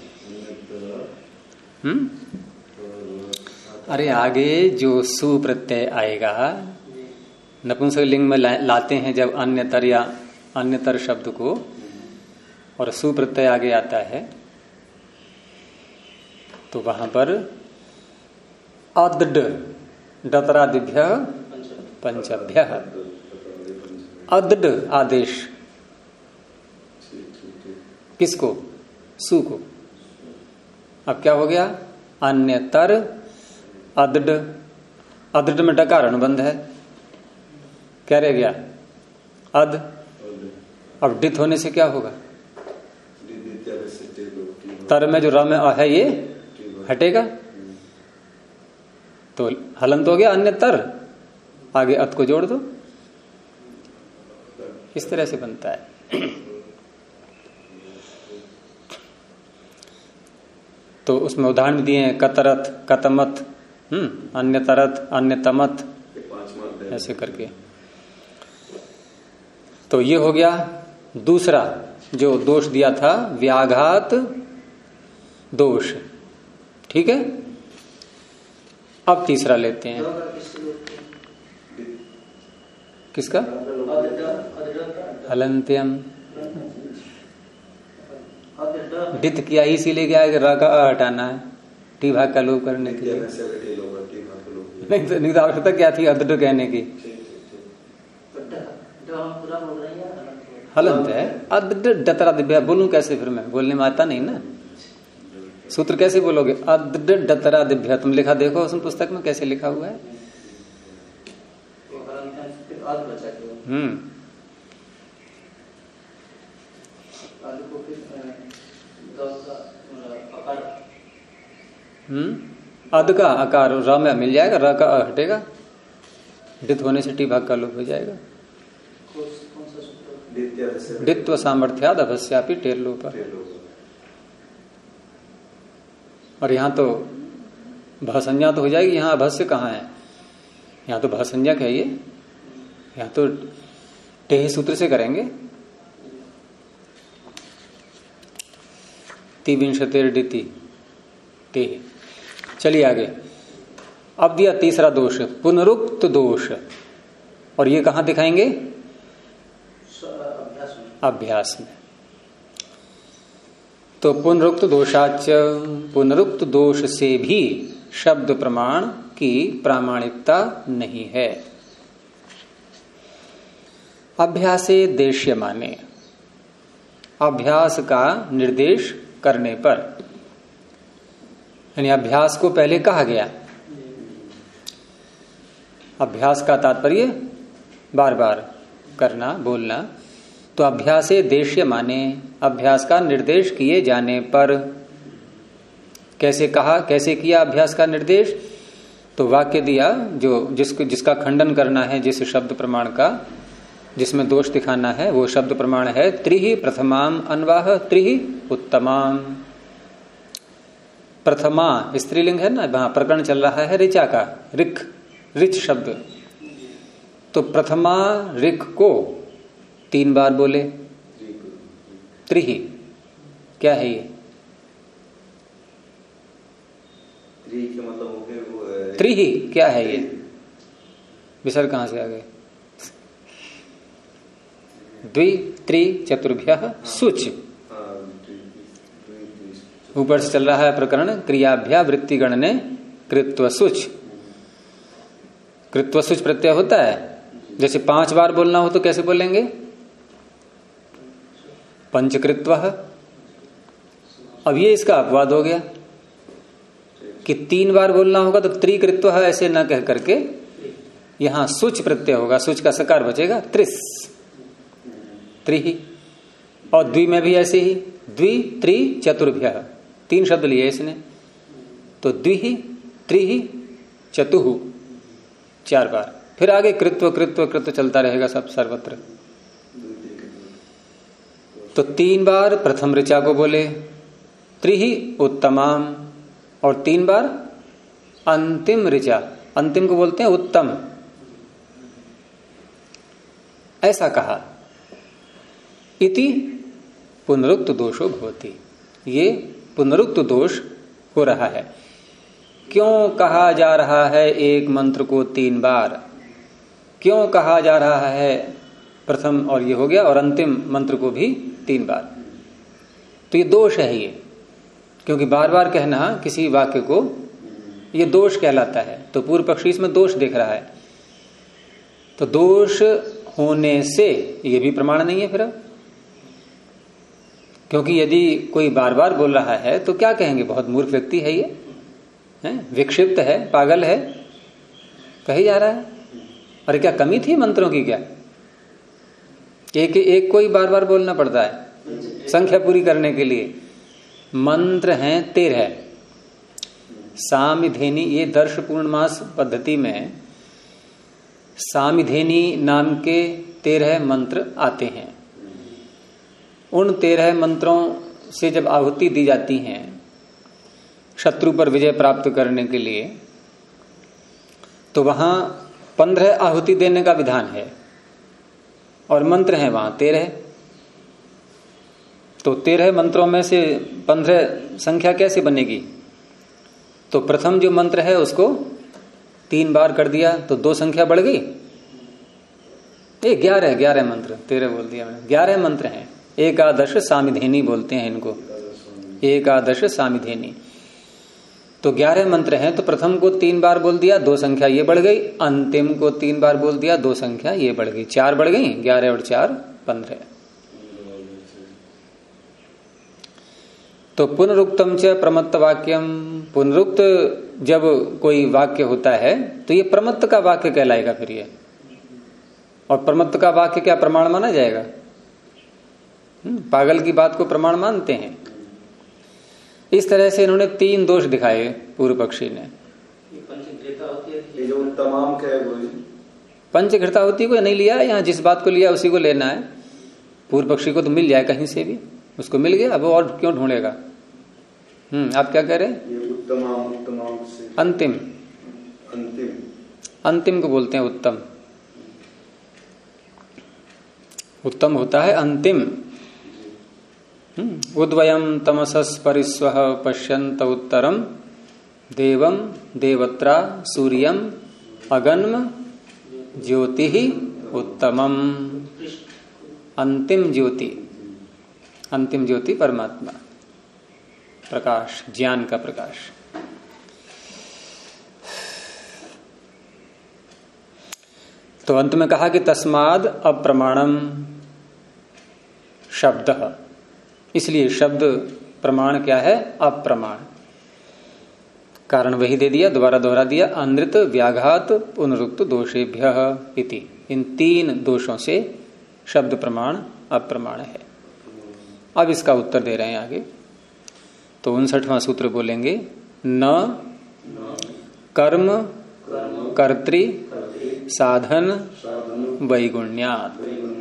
अरे आगे जो सु प्रत्यय आएगा नपुंसकलिंग में लाते हैं जब अन्यतर या अन्यतर शब्द को और सुप्रत्यय आगे आता है तो वहां पर अद्ड डतरादिभ्य पंचभ्य अद्ड आदेश किसको? सु को। अब क्या हो गया? अन्यतर अद्ड, अद्ड में डकार अनुबंध है, क्या रह गया? अद। अब डित होने से क्या होगा? तर में जो र में अ है ये हटेगा, तो हलंत हो गया अन्यतर, आगे अत को जोड़ दो, इस तरह से बनता है। तो उसमें उदाहरण दिए हैं कतरत, कतमत, अन्यतरत, अन्यतमत, ऐसे करके। तो ये हो गया दूसरा जो दोष दिया था, व्याघात दोष। ठीक है, अब तीसरा लेते हैं। किसका? हलंत्यम। डित किया इसीलिए क्या है कि र का अ हटाना है, टी भाग का लोप करने के लिए। नहीं तो आवश्यकता क्या थी अद्ड कहने की? हलंत है। अद्ड डतरा दिव्या बोलूं कैसे? फिर मैं बोलने में आता नहीं ना, सूत्र कैसे बोलोगे? अद्ड डतरा दिव्या। तुम लिखा देखो उस पुस्तक में कैसे लिखा हुआ है। अद का आकार र में मिल जाएगा, र का अ हटेगा, डित होने से टी भाग का लोप हो जाएगा। डित्व सामर्थ्याद अभस्यापि टेर लोप। और यहां तो भसंज्ञा तो हो जाएगी, यहां अभस्य कहाँ है? यहां तो भसंज्ञा है ये, यहां तो टेह सूत्र से करेंगे। तिविंशतेर डिति टेह। चलिए आगे। अब दिया तीसरा दोष, पुनरुक्त दोष, और ये कहां दिखाएंगे? अभ्यास में। तो पुनरुक्त दोषाच, पुनरुक्त दोष से भी शब्द प्रमाण की प्रामाणिकता नहीं है। अभ्यासे देश्य माने, अभ्यास का निर्देश करने पर, यानी अभ्यास को पहले कहा गया। अभ्यास का तात्पर्य बार बार करना, बोलना। तो अभ्यासे देश्य माने, अभ्यास का निर्देश किए जाने पर। कैसे कहा, कैसे किया अभ्यास का निर्देश? तो वाक्य दिया जो जिसका खंडन करना है, जिस शब्द प्रमाण का जिसमें दोष दिखाना है, वो शब्द प्रमाण है त्रिहि प्रथमाम अन्वाह त्रिहि उत्तमाम। प्रथमा स्त्रीलिंग है ना, वहां प्रकरण चल रहा है ऋचा का, ऋक, ऋच शब्द। तो प्रथमा ऋक को 3 बार बोले। त्रिहि क्या है ये? त्रिहि क्या है ये? विसर्ग कहां से आ गए? द्वि त्रि चतुर्भ्यः शुच। ऊपर से चल रहा है प्रकरण क्रियाभ्या वृत्तिगण ने कृत्व शुच। कृत्व शुच प्रत्यय होता है। जैसे 5 बार बोलना हो तो कैसे बोलेंगे? पंचकृत्व। अब ये इसका अपवाद हो गया कि 3 बार बोलना होगा तो त्रिकृत्व ऐसे न कह करके यहां शुच प्रत्यय होगा, शुच का सकार बचेगा, त्रिस, त्रिहि। और द्वि में भी ऐसे ही, द्वि त्रि चतुर्भ्यः 3 शब्द लिए इसने, तो द्विहि त्रिहि चतुहु 4 बार। फिर आगे कृत्व कृत्व कृत्व चलता रहेगा सब सर्वत्र। तो 3 बार प्रथम ऋचा को बोले, त्रिहि उत्तमाम, और 3 बार अंतिम ऋचा, अंतिम को बोलते हैं उत्तम, ऐसा कहा। इति पुनरुक्त दोषो भवति, ये पुनरुक्त दोष हो रहा है। क्यों कहा जा रहा है एक मंत्र को 3 बार? क्यों कहा जा रहा है प्रथम और ये हो गया, और अंतिम मंत्र को भी 3 बार, तो ये दोष है ये, क्योंकि बार बार कहना किसी वाक्य को ये दोष कहलाता है। तो पूर्व पक्षी इसमें दोष देख रहा है, तो दोष होने से ये भी प्रमाण नहीं है फिर, क्योंकि यदि कोई बार बार बोल रहा है तो क्या कहेंगे, बहुत मूर्ख व्यक्ति है ये, है विक्षिप्त है, पागल है, कही जा रहा है। अरे क्या कमी थी मंत्रों की, क्या एक को ही बार बार बोलना पड़ता है संख्या पूरी करने के लिए? मंत्र हैं 13, सामिधेनी, ये दर्श पूर्णमास पद्धति में सामिधेनी नाम के 13 मंत्र आते हैं। उन 13 मंत्रों से जब आहुति दी जाती है शत्रु पर विजय प्राप्त करने के लिए, तो वहां 15 आहुति देने का विधान है और मंत्र हैं वहां 13। तो 13 मंत्रों में से 15 संख्या कैसे बनेगी? तो प्रथम जो मंत्र है उसको 3 बार कर दिया तो 2 संख्या बढ़ गई। 11 मंत्र, 13 बोल दिया मैंने, 11 मंत्र हैं। एकादश सामिधेनी बोलते हैं इनको, एकादश सामिधेनी। तो 11 मंत्र हैं, तो प्रथम को 3 बार बोल दिया, 2 संख्या ये बढ़ गई, अंतिम को 3 बार बोल दिया, 2 संख्या ये बढ़ गई, 4 बढ़ गई, 11 और 4 15। तो पुनरुक्तम च प्रमत्त वाक्यम, पुनरुक्त जब कोई वाक्य होता है तो ये प्रमत्त का वाक्य कहलाएगा फिर ये, और प्रमत्त का वाक्य क्या प्रमाण माना जाएगा? पागल की बात को प्रमाण मानते हैं। इस तरह से इन्होंने 3 दोष दिखाए पूर्व पक्षी ने। पंचघृता होती को नहीं लिया, यहाँ जिस बात को लिया उसी को लेना है। पूर्व पक्षी को तो मिल जाए कहीं से भी, उसको मिल गया, अब और क्यों ढूंढेगा? आप क्या कह रहे हैं? अंतिम, अंतिम को बोलते हैं उत्तम। उत्तम होता है अंतिम। उद्वयम तमसस् परिस्वः पश्यन्त उत्तरम देवम देवत्रा सूर्यम अगन्म ज्योति उत्तमम। अंतिम ज्योति, अंतिम ज्योति परमात्मा, प्रकाश, ज्ञान का प्रकाश। तो अंत में कहा कि तस्माद अप्रमाणम शब्द, इसलिए शब्द प्रमाण क्या है? अप्रमाण। कारण वही दे दिया, दोबारा दोहरा दिया, अनृत व्याघात पुनरुक्त दोषेभ्य इति। इन 3 दोषों से शब्द प्रमाण अप्रमाण है। अब इसका उत्तर दे रहे हैं आगे। तो 59वां सूत्र बोलेंगे, न कर्म कर्तृ साधन वैगुण्यात्।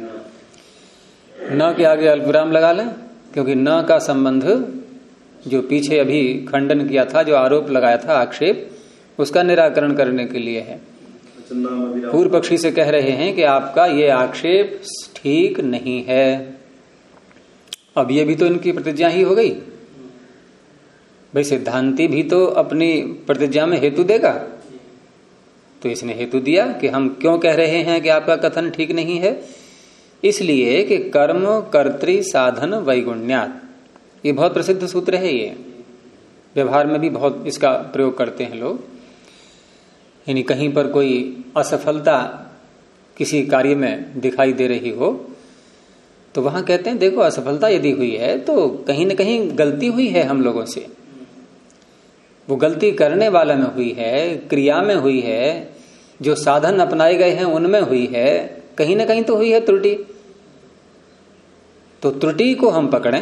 न के आगे अल्पविराम लगा लें, क्योंकि न का संबंध जो पीछे अभी खंडन किया था, जो आरोप लगाया था, आक्षेप, उसका निराकरण करने के लिए है। पूर्व पक्षी से कह रहे हैं कि आपका ये आक्षेप ठीक नहीं है। अब ये भी तो इनकी प्रतिज्ञा ही हो गई भाई, सिद्धांती भी तो अपनी प्रतिज्ञा में हेतु देगा। तो इसने हेतु दिया कि हम क्यों कह रहे हैं कि आपका कथन ठीक नहीं है, इसलिए कि कर्म कर्तृ साधन वैगुण्यात्। ये बहुत प्रसिद्ध सूत्र है, ये व्यवहार में भी बहुत इसका प्रयोग करते हैं लोग। यानी कहीं पर कोई असफलता किसी कार्य में दिखाई दे रही हो तो वहां कहते हैं देखो असफलता यदि हुई है तो कहीं न कहीं गलती हुई है हम लोगों से। वो गलती करने वाला में हुई है, क्रिया में हुई है, जो साधन अपनाए गए हैं उनमें हुई है, कहीं ना कहीं तो हुई है त्रुटि। तो त्रुटि को हम पकड़ें,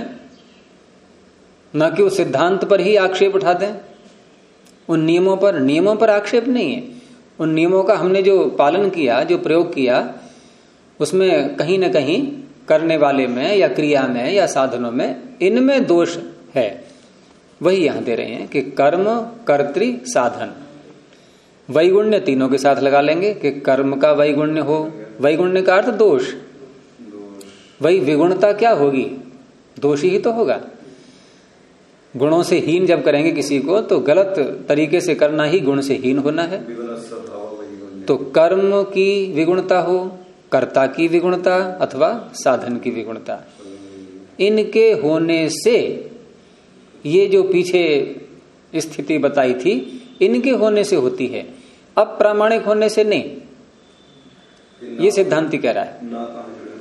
न कि उस सिद्धांत पर ही आक्षेप उठा दें। उन नियमों पर आक्षेप नहीं है। उन नियमों का हमने जो पालन किया, जो प्रयोग किया, उसमें कहीं ना कहीं करने वाले में या क्रिया में या साधनों में इनमें दोष है। वही यहां दे रहे हैं कि कर्म कर्तृ साधन वैगुण्य तीनों के साथ लगा लेंगे कि कर्म का वैगुण्य हो। वैगुण्य का अर्थ दोष। वही विगुणता क्या होगी? दोषी ही तो होगा। गुणों से हीन जब करेंगे किसी को तो गलत तरीके से करना ही गुण से हीन होना है। तो कर्म की विगुणता हो, कर्ता की विगुणता अथवा साधन की विगुणता, इनके होने से ये जो पीछे स्थिति बताई थी इनके होने से होती है, अब प्रामाणिक होने से नहीं, ये सिद्धांति कह रहा है।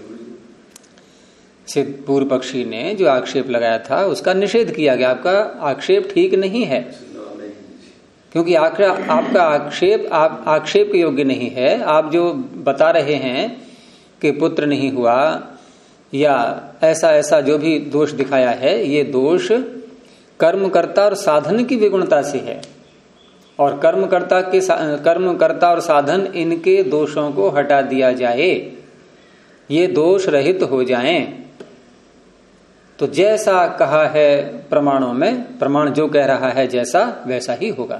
पूर्व पक्षी ने जो आक्षेप लगाया था उसका निषेध किया गया, आपका आक्षेप ठीक नहीं है, क्योंकि आपका आक्षेप के योग्य नहीं है। आप जो बता रहे हैं कि पुत्र नहीं हुआ या ऐसा ऐसा जो भी दोष दिखाया है, ये दोष कर्मकर्ता और साधन की विगुणता से है, और कर्मकर्ता और साधन इनके दोषों को हटा दिया जाए, ये दोष रहित हो जाएं, तो जैसा कहा है प्रमाणों में, प्रमाण जो कह रहा है जैसा वैसा ही होगा।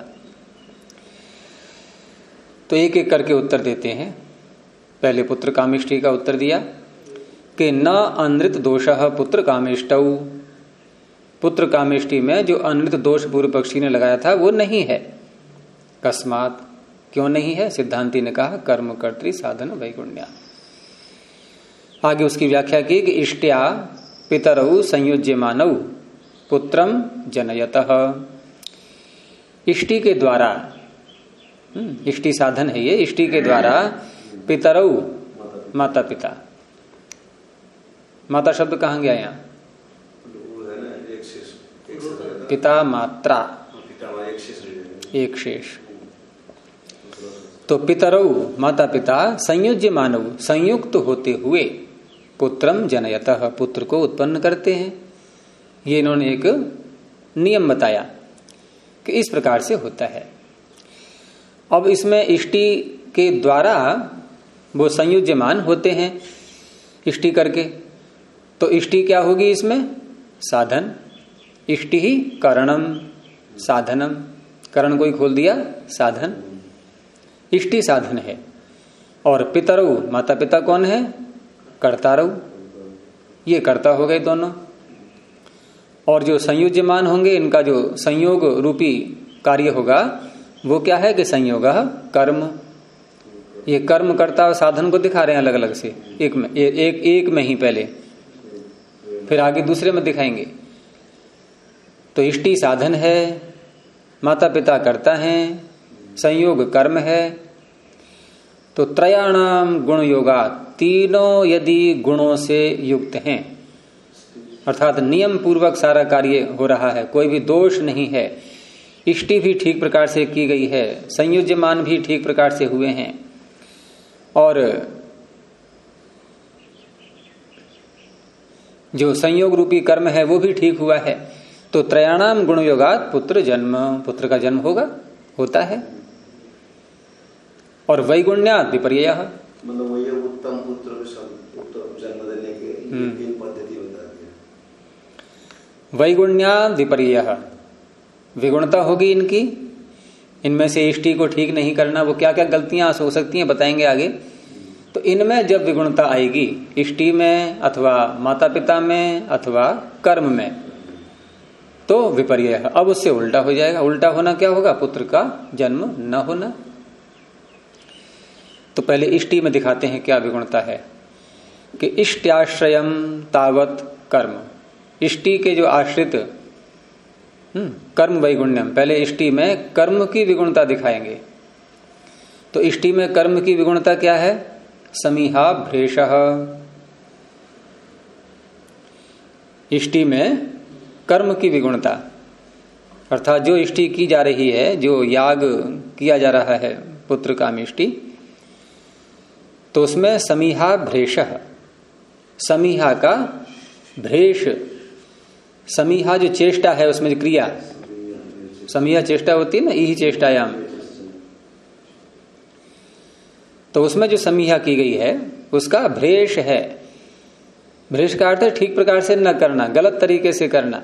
तो एक एक करके उत्तर देते हैं। पहले पुत्र कामिष्ठी का उत्तर दिया कि न अनृत दोषः पुत्र कामिष्टौ, पुत्र कामिष्ठी में जो अनृत दोष पूर्व पक्षी ने लगाया था वो नहीं है। कस्मात, क्यों नहीं है? सिद्धांति ने कहा कर्म कर्तृ साधन वैगुण्या। आगे उसकी व्याख्या की कि इष्ट्या पितरौ संयुज्यमानौ पुत्रम जनयतः, इष्टि के द्वारा, इष्टि साधन है ये, इष्टि के द्वारा पितरौ माता पिता, माता शब्द कहाँ गया यहाँ? पिता मात्रा एक शेष, तो पितरौ माता पिता संयुज्य मानव संयुक्त होते हुए पुत्रम जनयतः पुत्र को उत्पन्न करते हैं। ये इन्होंने एक नियम बताया कि इस प्रकार से होता है। अब इसमें इष्टि के द्वारा वो संयुज्यमान होते हैं इष्टि करके, तो इष्टि क्या होगी इसमें? साधन। इष्टि ही करणम साधनम, करण को ही खोल दिया साधन, इष्टि साधन है। और पितरौ माता पिता कौन है? कर्तारौ, ये कर्ता हो गए दोनों। और जो संयुज्यमान होंगे इनका जो संयोग रूपी कार्य होगा वो क्या है कि संयोग कर्म। ये कर्म कर्ता और साधन को दिखा रहे हैं अलग अलग से, एक में ही पहले, फिर आगे दूसरे में दिखाएंगे। तो इष्टि साधन है, माता पिता कर्ता हैं, संयोग कर्म है। तो त्रयाणाम गुण योगा, तीनों यदि गुणों से युक्त हैं, अर्थात नियम पूर्वक सारा कार्य हो रहा है, कोई भी दोष नहीं है, इष्टि भी ठीक प्रकार से की गई है, संयुज्यमान भी ठीक प्रकार से हुए हैं, और जो संयोग रूपी कर्म है वो भी ठीक हुआ है, तो त्रयाणाम गुण योगात पुत्र जन्म, पुत्र का जन्म होता है। और वैगुण्यात विपर्ययः, मतलब वही उत्तम पुत्र उत्तम जन्म देने के ये पद्धति बता दी। वैगुण्यात विपर्ययः, विगुणता होगी इनकी, इनमें से इष्टि को ठीक नहीं करना, वो क्या क्या गलतियां हो सकती हैं बताएंगे आगे। तो इनमें जब विगुणता आएगी, इष्टि में अथवा माता पिता में अथवा कर्म में, तो विपर्यय, अब उससे उल्टा हो जाएगा। उल्टा होना क्या होगा? पुत्र का जन्म न होना। तो पहले इष्टि में दिखाते हैं क्या विगुणता है कि इष्ट्याश्रयम तावत कर्म, इष्टि के जो आश्रित कर्म वैगुण्यम, पहले इष्टि में कर्म की विगुणता दिखाएंगे। तो इष्टि में कर्म की विगुणता क्या है? समीहा भ्रेषः, इष्टि में कर्म की विगुणता, अर्थात जो इष्टि की जा रही है, जो याग किया जा रहा है पुत्र कामिष्टि, तो उसमें समीहा भ्रेषः, समीहा का भ्रेष, समीहा जो चेष्टा है उसमें जो क्रिया, समीहा चेष्टा होती है ना, यही चेष्टायाम, तो उसमें जो समीहा की गई है उसका भ्रेष है। भ्रेष का अर्थ है ठीक प्रकार से न करना, गलत तरीके से करना।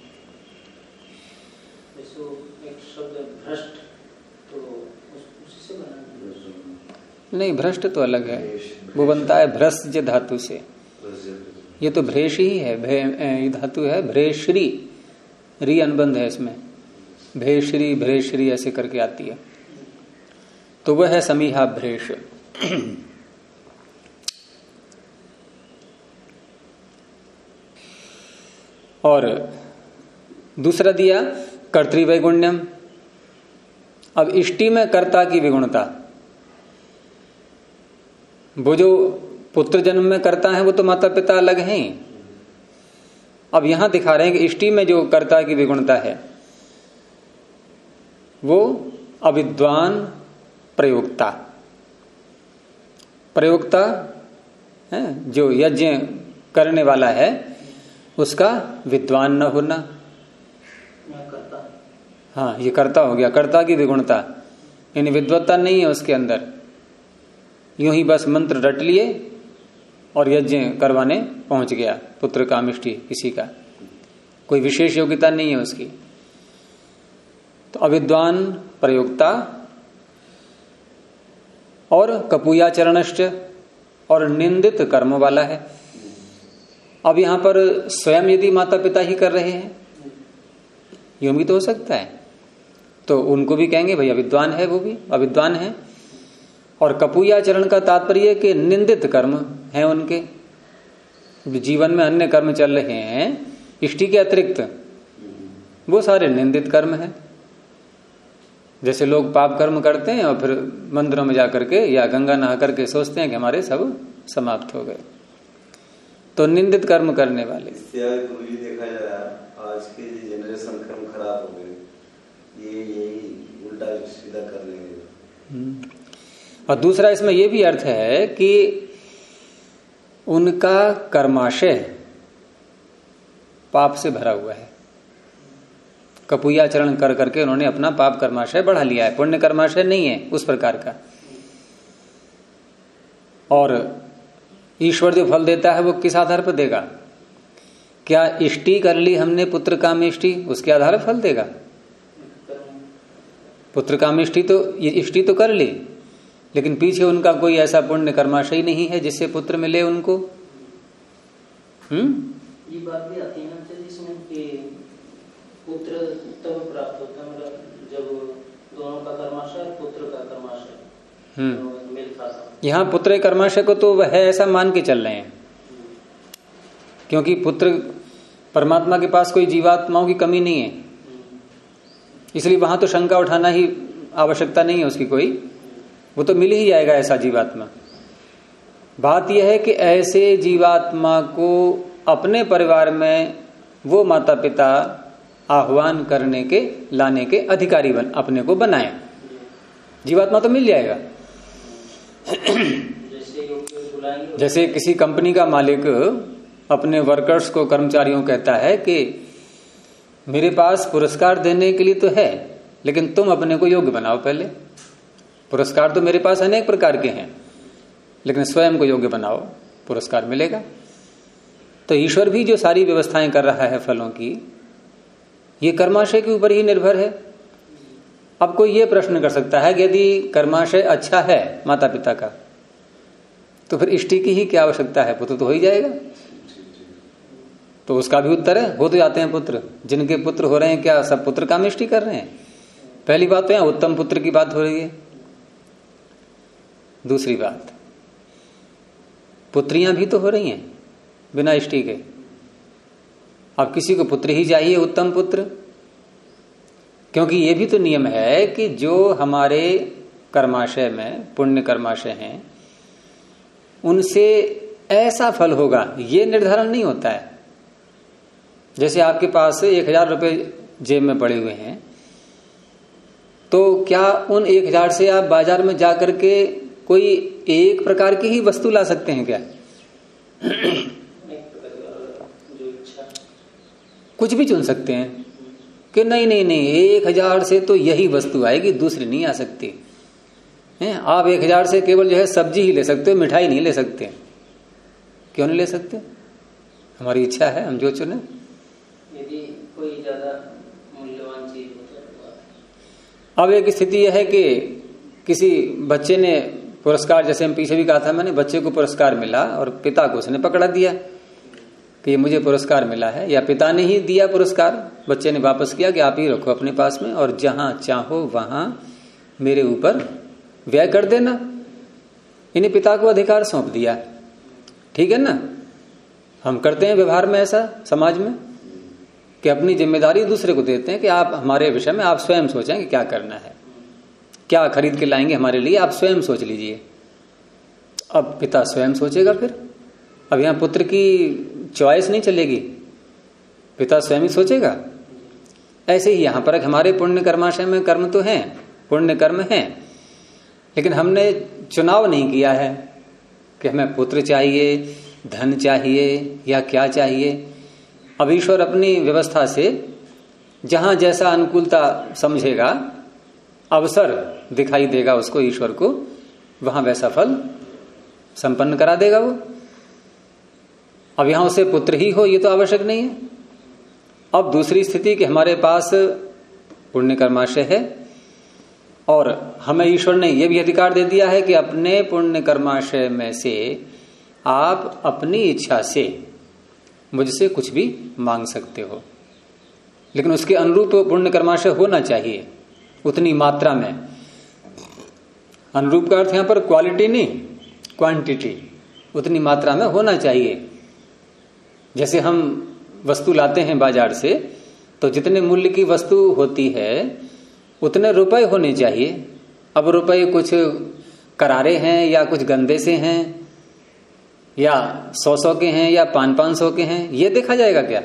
नहीं, भ्रष्ट तो अलग है, वो बनता है भ्रष्ज धातु से, ये तो भ्रेष ही है, धातु है भ्रेश्री, री अनुबंध है इसमें, भेश्री भ्रेश्री ऐसे करके आती है। तो वह है समीहाभ्रेष। और दूसरा दिया कर्तृवैगुण्यम। अब इष्टि में कर्ता की विगुणता, वो जो पुत्र जन्म में करता है वो तो माता पिता अलग हैं। अब यहां दिखा रहे हैं कि इष्टि में जो कर्ता की विगुणता है वो अविद्वान प्रयोक्ता, प्रयोक्ता है जो यज्ञ करने वाला है उसका विद्वान न होना। हाँ, ये कर्ता हो गया, कर्ता की विगुणता, यानी विद्वत्ता नहीं है उसके अंदर, यूं ही बस मंत्र रट लिए और यज्ञ करवाने पहुंच गया, पुत्र कामिष्टि किसी का, कोई विशेष योग्यता नहीं है उसकी। तो अविद्वान प्रयोक्ता और कपूयाचरणश्च, और निंदित कर्म वाला है। अब यहां पर स्वयं यदि माता पिता ही कर रहे हैं, यूं भी तो हो सकता है, तो उनको भी कहेंगे भाई अविद्वान है, वो भी अविद्वान है। और कपूयाचरण का तात्पर्य कि निंदित कर्म है उनके, जीवन में अन्य कर्म चल रहे हैं इष्टि के अतिरिक्त, वो सारे निंदित कर्म है। जैसे लोग पाप कर्म करते हैं और फिर मंदिरों में जाकर के या गंगा नहा करके सोचते हैं कि हमारे सब समाप्त हो गए, तो निंदित कर्म करने वाले। देखा जाए आज के जनरेशन कर्म खराब हो गए, ये यही उल्टा सीधा कर लेंगे। और दूसरा इसमें यह भी अर्थ है कि उनका कर्माशय पाप से भरा हुआ है, कपूयाचरण कर करके उन्होंने अपना पाप कर्माशय बढ़ा लिया है, पुण्य कर्माशय नहीं है उस प्रकार का। और ईश्वर जो फल देता है वो किस आधार पर देगा? क्या इष्टि कर ली हमने पुत्र कामेष्टि, उसके आधार पर फल देगा? पुत्र कामेष्टि तो ये इष्टि तो कर ली, लेकिन पीछे उनका कोई ऐसा पुण्य कर्माशय नहीं है जिससे पुत्र मिले उनको। ये बात भी आती है ना जिसमें कि पुत्र तब प्राप्त होता है, मतलब जब दोनों का कर्माशय पुत्र का कर्माशय मिल खाता। यहाँ पुत्र कर्माशय को तो वह ऐसा मान के चल रहे हैं, क्योंकि पुत्र परमात्मा के पास कोई जीवात्माओं की कमी नहीं है, इसलिए वहां तो शंका उठाना ही आवश्यकता नहीं है उसकी कोई, वो तो मिल ही जाएगा ऐसा जीवात्मा। बात यह है कि ऐसे जीवात्मा को अपने परिवार में वो माता पिता आह्वान करने के लाने के अधिकारी अपने को बनाए, जीवात्मा तो मिल जाएगा। जैसे किसी कंपनी का मालिक अपने वर्कर्स को, कर्मचारियों कहता है कि मेरे पास पुरस्कार देने के लिए तो है, लेकिन तुम अपने को योग्य बनाओ पहले। पुरस्कार तो मेरे पास अनेक प्रकार के हैं, लेकिन स्वयं को योग्य बनाओ, पुरस्कार मिलेगा। तो ईश्वर भी जो सारी व्यवस्थाएं कर रहा है फलों की, ये कर्माशय के ऊपर ही निर्भर है। अब कोई ये प्रश्न कर सकता है कि यदि कर्माशय अच्छा है माता पिता का, तो फिर इष्टि की ही क्या आवश्यकता है, पुत्र तो हो ही जाएगा। तो उसका भी उत्तर है, हो तो जाते हैं पुत्र, जिनके पुत्र हो रहे हैं क्या सब पुत्र कामेष्टि कर रहे हैं? पहली बात तो यहां उत्तम पुत्र की बात हो रही है। दूसरी बात, पुत्रियां भी तो हो रही हैं बिना इष्टि के। अब किसी को पुत्र ही चाहिए, उत्तम पुत्र, क्योंकि ये भी तो नियम है कि जो हमारे कर्माशय में पुण्य कर्माशय हैं उनसे ऐसा फल होगा ये निर्धारण नहीं होता है। जैसे आपके पास 1000 रुपए जेब में पड़े हुए हैं, तो क्या उन 1000 से आप बाजार में जाकर के कोई एक प्रकार की ही वस्तु ला सकते हैं क्या? कुछ भी चुन सकते हैं कि नहीं नहीं नहीं 1000 से तो यही वस्तु आएगी, दूसरी नहीं आ सकती है। आप 1000 से केवल जो है सब्जी ही ले सकते हो, मिठाई नहीं ले सकते। क्यों नहीं ले सकते? हमारी इच्छा है, हम जो चुने। यदि कोई ज्यादा मूल्यवान चीज हो। अब एक स्थिति यह है कि किसी बच्चे ने पुरस्कार, जैसे हम पीछे भी कहा था मैंने, बच्चे को पुरस्कार मिला और पिता को उसने पकड़ा दिया कि ये मुझे पुरस्कार मिला है, या पिता ने ही दिया पुरस्कार, बच्चे ने वापस किया कि आप ही रखो अपने पास में और जहां चाहो वहां मेरे ऊपर व्यय कर देना। इन्हें पिता को अधिकार सौंप दिया, ठीक है ना। हम करते हैं व्यवहार में ऐसा समाज में कि अपनी जिम्मेदारी दूसरे को देते हैं कि आप हमारे विषय में आप स्वयं सोचें कि क्या करना है, क्या खरीद के लाएंगे हमारे लिए, आप स्वयं सोच लीजिए। अब पिता स्वयं सोचेगा फिर। अब यहां पुत्र की चॉइस नहीं चलेगी, पिता स्वयं ही सोचेगा। ऐसे ही यहां पर हमारे पुण्य कर्माशय में कर्म तो हैं, पुण्य कर्म हैं, लेकिन हमने चुनाव नहीं किया है कि हमें पुत्र चाहिए, धन चाहिए या क्या चाहिए। अब ईश्वर अपनी व्यवस्था से जहां जैसा अनुकूलता समझेगा, अवसर दिखाई देगा उसको, ईश्वर को, वहां वैसा फल संपन्न करा देगा वो। अब यहां उसे पुत्र ही हो ये तो आवश्यक नहीं है। अब दूसरी स्थिति कि हमारे पास पुण्य कर्माशय है और हमें ईश्वर ने यह भी अधिकार दे दिया है कि अपने पुण्य कर्माशय में से आप अपनी इच्छा से मुझसे कुछ भी मांग सकते हो, लेकिन उसके अनुरूप पुण्य कर्माशय होना चाहिए, उतनी मात्रा में। अनुरूप का अर्थ यहां पर क्वालिटी नहीं, क्वांटिटी, उतनी मात्रा में होना चाहिए। जैसे हम वस्तु लाते हैं बाजार से, तो जितने मूल्य की वस्तु होती है उतने रुपए होने चाहिए। अब रुपए कुछ करारे हैं या कुछ गंदे से हैं या 100 के हैं या 500 के हैं, ये देखा जाएगा क्या?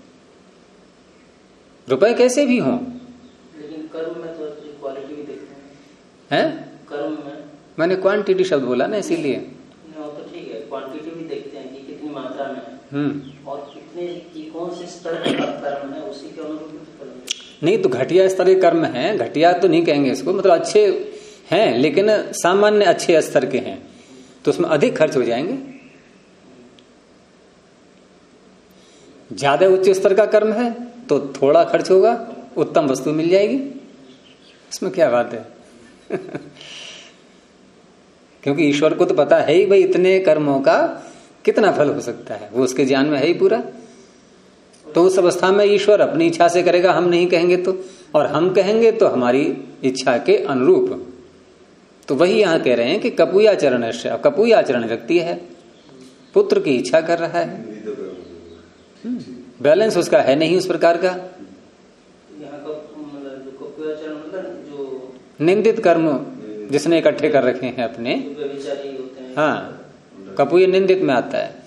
रुपए कैसे भी हों, लेकिन कर्म में तो क्वालिटी भी देखते हैं। कर्म में मैंने क्वांटिटी शब्द बोला ना, इसीलिए। तो ठीक है, क्वांटिटी भी देखते हैं कि कितनी मात्रा में है और कितने की कौन से स्तर का कर्म है, उसी के अनुरूप नहीं तो घटिया स्तर के कर्म हैं, घटिया तो नहीं कहेंगे इसको, मतलब अच्छे हैं लेकिन सामान्य अच्छे स्तर के हैं, तो उसमें अधिक खर्च हो जाएंगे। ज्यादा उच्च स्तर का कर्म है तो थोड़ा खर्च होगा, उत्तम वस्तु मिल जाएगी, इसमें क्या बात है। क्योंकि ईश्वर को तो पता है ही भाई इतने कर्मों का कितना फल हो सकता है, वो उसके ज्ञान में है ही पूरा। तो उस अवस्था में ईश्वर अपनी इच्छा से करेगा, हम नहीं कहेंगे तो, और हम कहेंगे तो हमारी इच्छा के अनुरूप। तो वही यहां कह रहे हैं कि कपूयाचरण है। अब कपूयाचरण व्यक्ति है, पुत्र की इच्छा कर रहा है, बैलेंस उसका है नहीं उस प्रकार का। निंदित कर्म जिसने इकट्ठे कर रखे हैं अपने, हाँ, कपूय निंदित में आता है।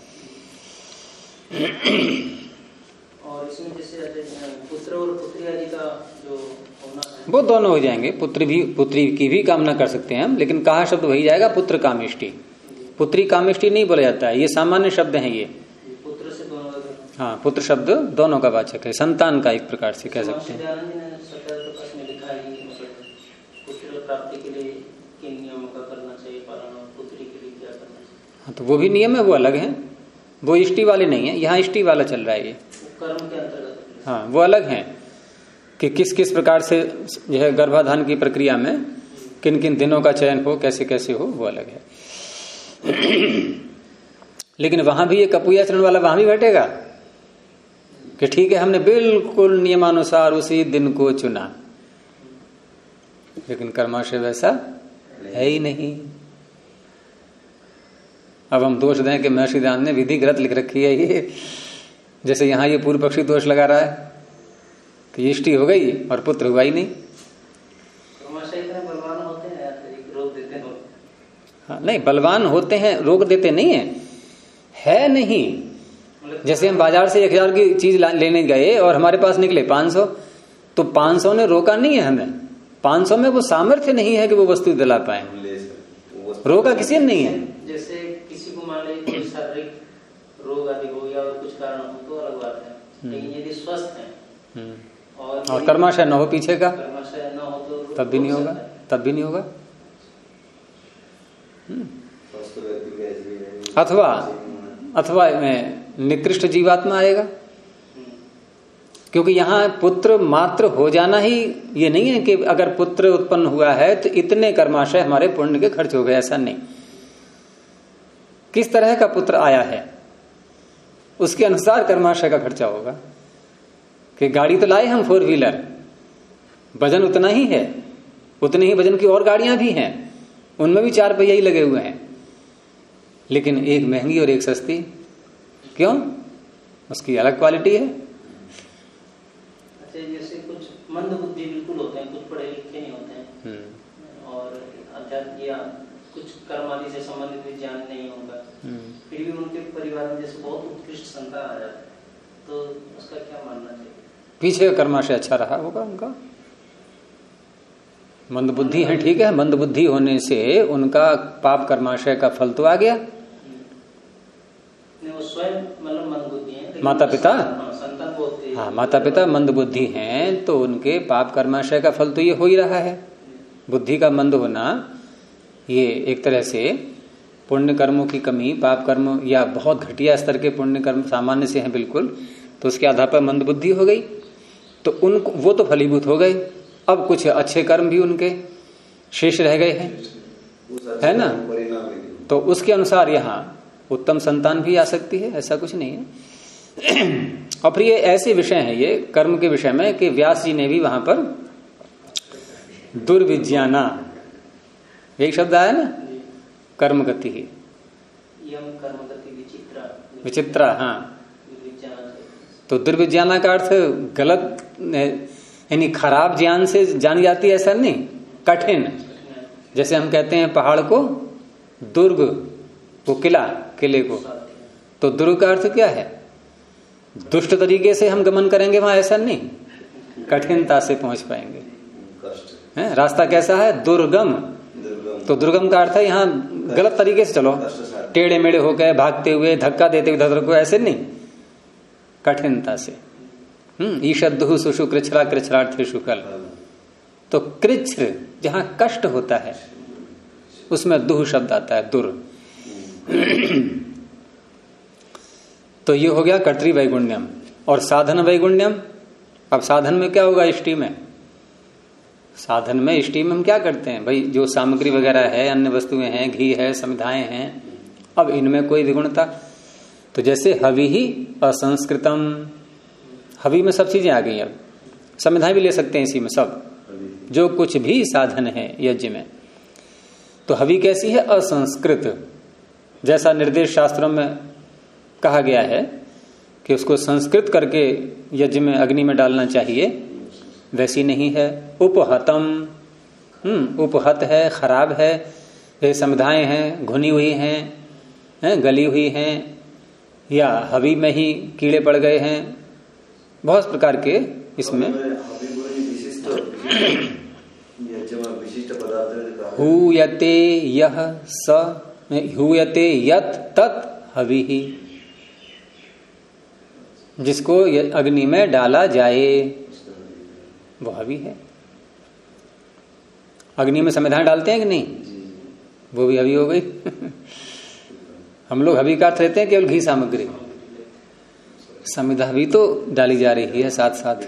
और इसमें जैसे पुत्र और पुत्री आदि का जो होना है, वो दोनों हो जाएंगे। पुत्री की भी कामना कर सकते हैं हम, लेकिन कहा शब्द वही जाएगा, पुत्र कामिष्टि। पुत्री कामिष्टि नहीं बोला जाता है, ये सामान्य शब्द है ये। पुत्र से दोनों, हाँ, पुत्र शब्द दोनों का वाचक है, संतान का एक प्रकार से कह सकते हैं। प्राप्ति के लिए किन नियमों का करना चाहिए पालन, और पुत्री के लिए क्या करना चाहिए? हाँ, तो वो भी नियम है, वो अलग है, वो इष्टि वाले नहीं है, यहाँ इष्टि वाला चल रहा है ये। कर्म के अंतर्गत, हाँ, वो अलग है कि किस किस प्रकार से जो है गर्भाधान की प्रक्रिया में किन किन दिनों का चयन हो, कैसे कैसे हो, वो अलग है। लेकिन वहां भी ये कपूयाचरण वाला वहां भी बैठेगा कि ठीक है हमने बिल्कुल नियमानुसार उसी दिन को चुना, लेकिन कर्माशय वैसा है ही नहीं। अब हम दोष दें कि महर्षि दयानंद ने विधि गलत लिख रखी है ये, जैसे यहां ये पूर्व पक्षी दोष लगा रहा है कि इष्टि हो गई और पुत्र हुआ ही नहीं। कर्माशय इतने बलवान होते हैं, रोक देते हैं। हाँ, नहीं बलवान होते हैं, रोक देते नहीं है नहीं। जैसे हम बाजार से 1000 की चीज लेने गए और हमारे पास निकले 500, तो 500 ने रोका नहीं है हमें, 500 में वो सामर्थ्य नहीं है कि वो वस्तु दिला पाए, रोका किसी ने नहीं है। जैसे किसी को मान लीजिए कोई शारीरिक रोग आदि हो या कुछ कारण हो तो अलग बात है, लेकिन यदि स्वस्थ है और कर्माशय न हो पीछे का, कर्माशय न हो तो तब भी नहीं होगा, तब भी नहीं होगा। अथवा में निकृष्ट जीवात्मा आएगा, क्योंकि यहां पुत्र मात्र हो जाना ही ये नहीं है कि अगर पुत्र उत्पन्न हुआ है तो इतने कर्माशय हमारे पुण्य के खर्च हो गए, ऐसा नहीं। किस तरह का पुत्र आया है उसके अनुसार कर्माशय का खर्चा होगा। कि गाड़ी तो लाए हम 4 व्हीलर, वजन उतना ही है, उतने ही वजन की और गाड़ियां भी हैं, उनमें भी 4 पहिया ही लगे हुए हैं, लेकिन एक महंगी और एक सस्ती। क्यों? उसकी अलग क्वालिटी है। अच्छा, जैसे कुछ मंद बुद्धि बिल्कुल होते हैं, कुछ पढ़े लिखे नहीं होते हैं, और अध्यात्म या कुछ कर्म आदि से संबंधित भी ज्ञान नहीं होगा, फिर भी उनके परिवार में जैसे बहुत उत्कृष्ट संतान आ जाता है, तो उसका क्या मानना चाहिए? पीछे का कर्माशय अच्छा रहा होगा उनका। मंद बुद्धि है, ठीक है, मंद बुद्धि होने से उनका पाप कर्माशय का फल तो आ गया। वो स्वयं मतलब मंद बुद्धि है, माता पिता, संतान बोलते हैं, हाँ, माता पिता मंद बुद्धि हैं तो उनके पाप कर्माशय का फल तो ये हो ही रहा है। बुद्धि का मंद होना ये एक तरह से पुण्य कर्मों की कमी, पाप कर्म या बहुत घटिया स्तर के पुण्य कर्म सामान्य से हैं बिल्कुल, तो उसके आधार पर मंद बुद्धि हो गई, तो उनको वो तो फलीभूत हो गए। अब कुछ अच्छे कर्म भी उनके शेष रह गए हैं, है ना, तो उसके अनुसार यहाँ उत्तम संतान भी आ सकती है, ऐसा कुछ नहीं है। और फिर ये ऐसे विषय हैं, ये कर्म के विषय में, कि व्यास जी ने भी वहां पर दुर्विज्ञाना एक शब्द आया ना, कर्म गति ही विचित्रा, हाँ, तो दुर्विज्ञाना का अर्थ गलत यानी खराब ज्ञान से जानी जाती है, ऐसा नहीं, कठिन। जैसे हम कहते हैं पहाड़ को दुर्ग, वो किला, किले को, तो दुर्ग का अर्थ क्या है? दुष्ट तरीके से हम गमन करेंगे वहां, ऐसा नहीं, कठिनता से पहुंच पाएंगे। है रास्ता कैसा है? दुर्गम। तो दुर्गम का अर्थ है यहाँ गलत तरीके से चलो, टेढ़े मेढ़े हो गए, भागते हुए, धक्का देते हुए धर को, ऐसे नहीं, कठिनता से। ईशद्दु सुषु कृच्छ्रा कृच्छ्रार्थेषु कल, तो कृच्छ जहां कष्ट होता है उसमें दुह शब्द आता है, दुर। तो ये हो गया कर्तृ वैगुण्यम। और साधन वैगुण्यम, अब साधन में क्या होगा? इष्टि में, साधन में इष्टि में हम क्या करते हैं भाई? जो सामग्री वगैरह है, अन्य वस्तुएं हैं, घी है, समिधाएं हैं, अब इनमें कोई विगुणता, तो जैसे हवि ही असंस्कृतम, हवि में सब चीजें आ गई। अब समिधाएं भी ले सकते हैं इसी में, सब जो कुछ भी साधन है यज्ञ में, तो हवि कैसी है? असंस्कृत, जैसा निर्देश शास्त्रों में कहा गया है कि उसको संस्कृत करके यज्ञ में, अग्नि में डालना चाहिए, वैसी नहीं है। उपहतम, उपहत है, खराब है, ये समिधाएं हैं, घुनी हुई हैं, गली हुई हैं, या हवि में ही कीड़े पड़ गए हैं, बहुत प्रकार के इसमें। हूयते यह स, हूयते यत तत् हवि ही, जिसको अग्नि में डाला जाए वो हवि है। अग्नि में समिधाएं डालते हैं कि नहीं? वो भी हवि हो गई। हम लोग हवि का अर्थ लेते हैं केवल घी सामग्री, समिधा भी तो डाली जा रही है साथ साथ।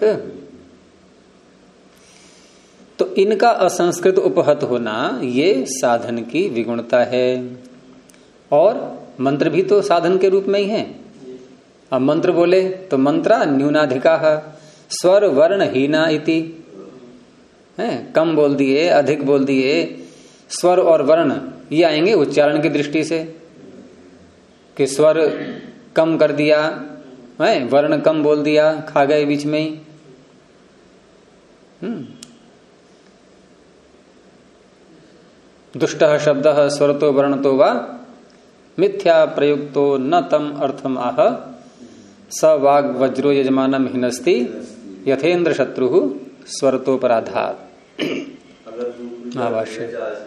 तो इनका असंस्कृत उपहत होना ये साधन की विगुणता है। और मंत्र भी तो साधन के रूप में ही है। अब मंत्र बोले तो मंत्रा न्यूनाधिका, स्वर वर्ण हीना इति, है कम बोल दिए, अधिक बोल दिए, स्वर और वर्ण ये आएंगे उच्चारण की दृष्टि से, कि स्वर कम कर दिया, है वर्ण कम बोल दिया, खा गए बीच में ही। दुष्टः शब्दः स्वरतो वर्णतो वा मिथ्या प्रयुक्तो न तम अर्थम आह, स वाग वज्रो यजमानम हिनस्ति यथेन्द्र शत्रु स्वरतोपराधात्। अवश्य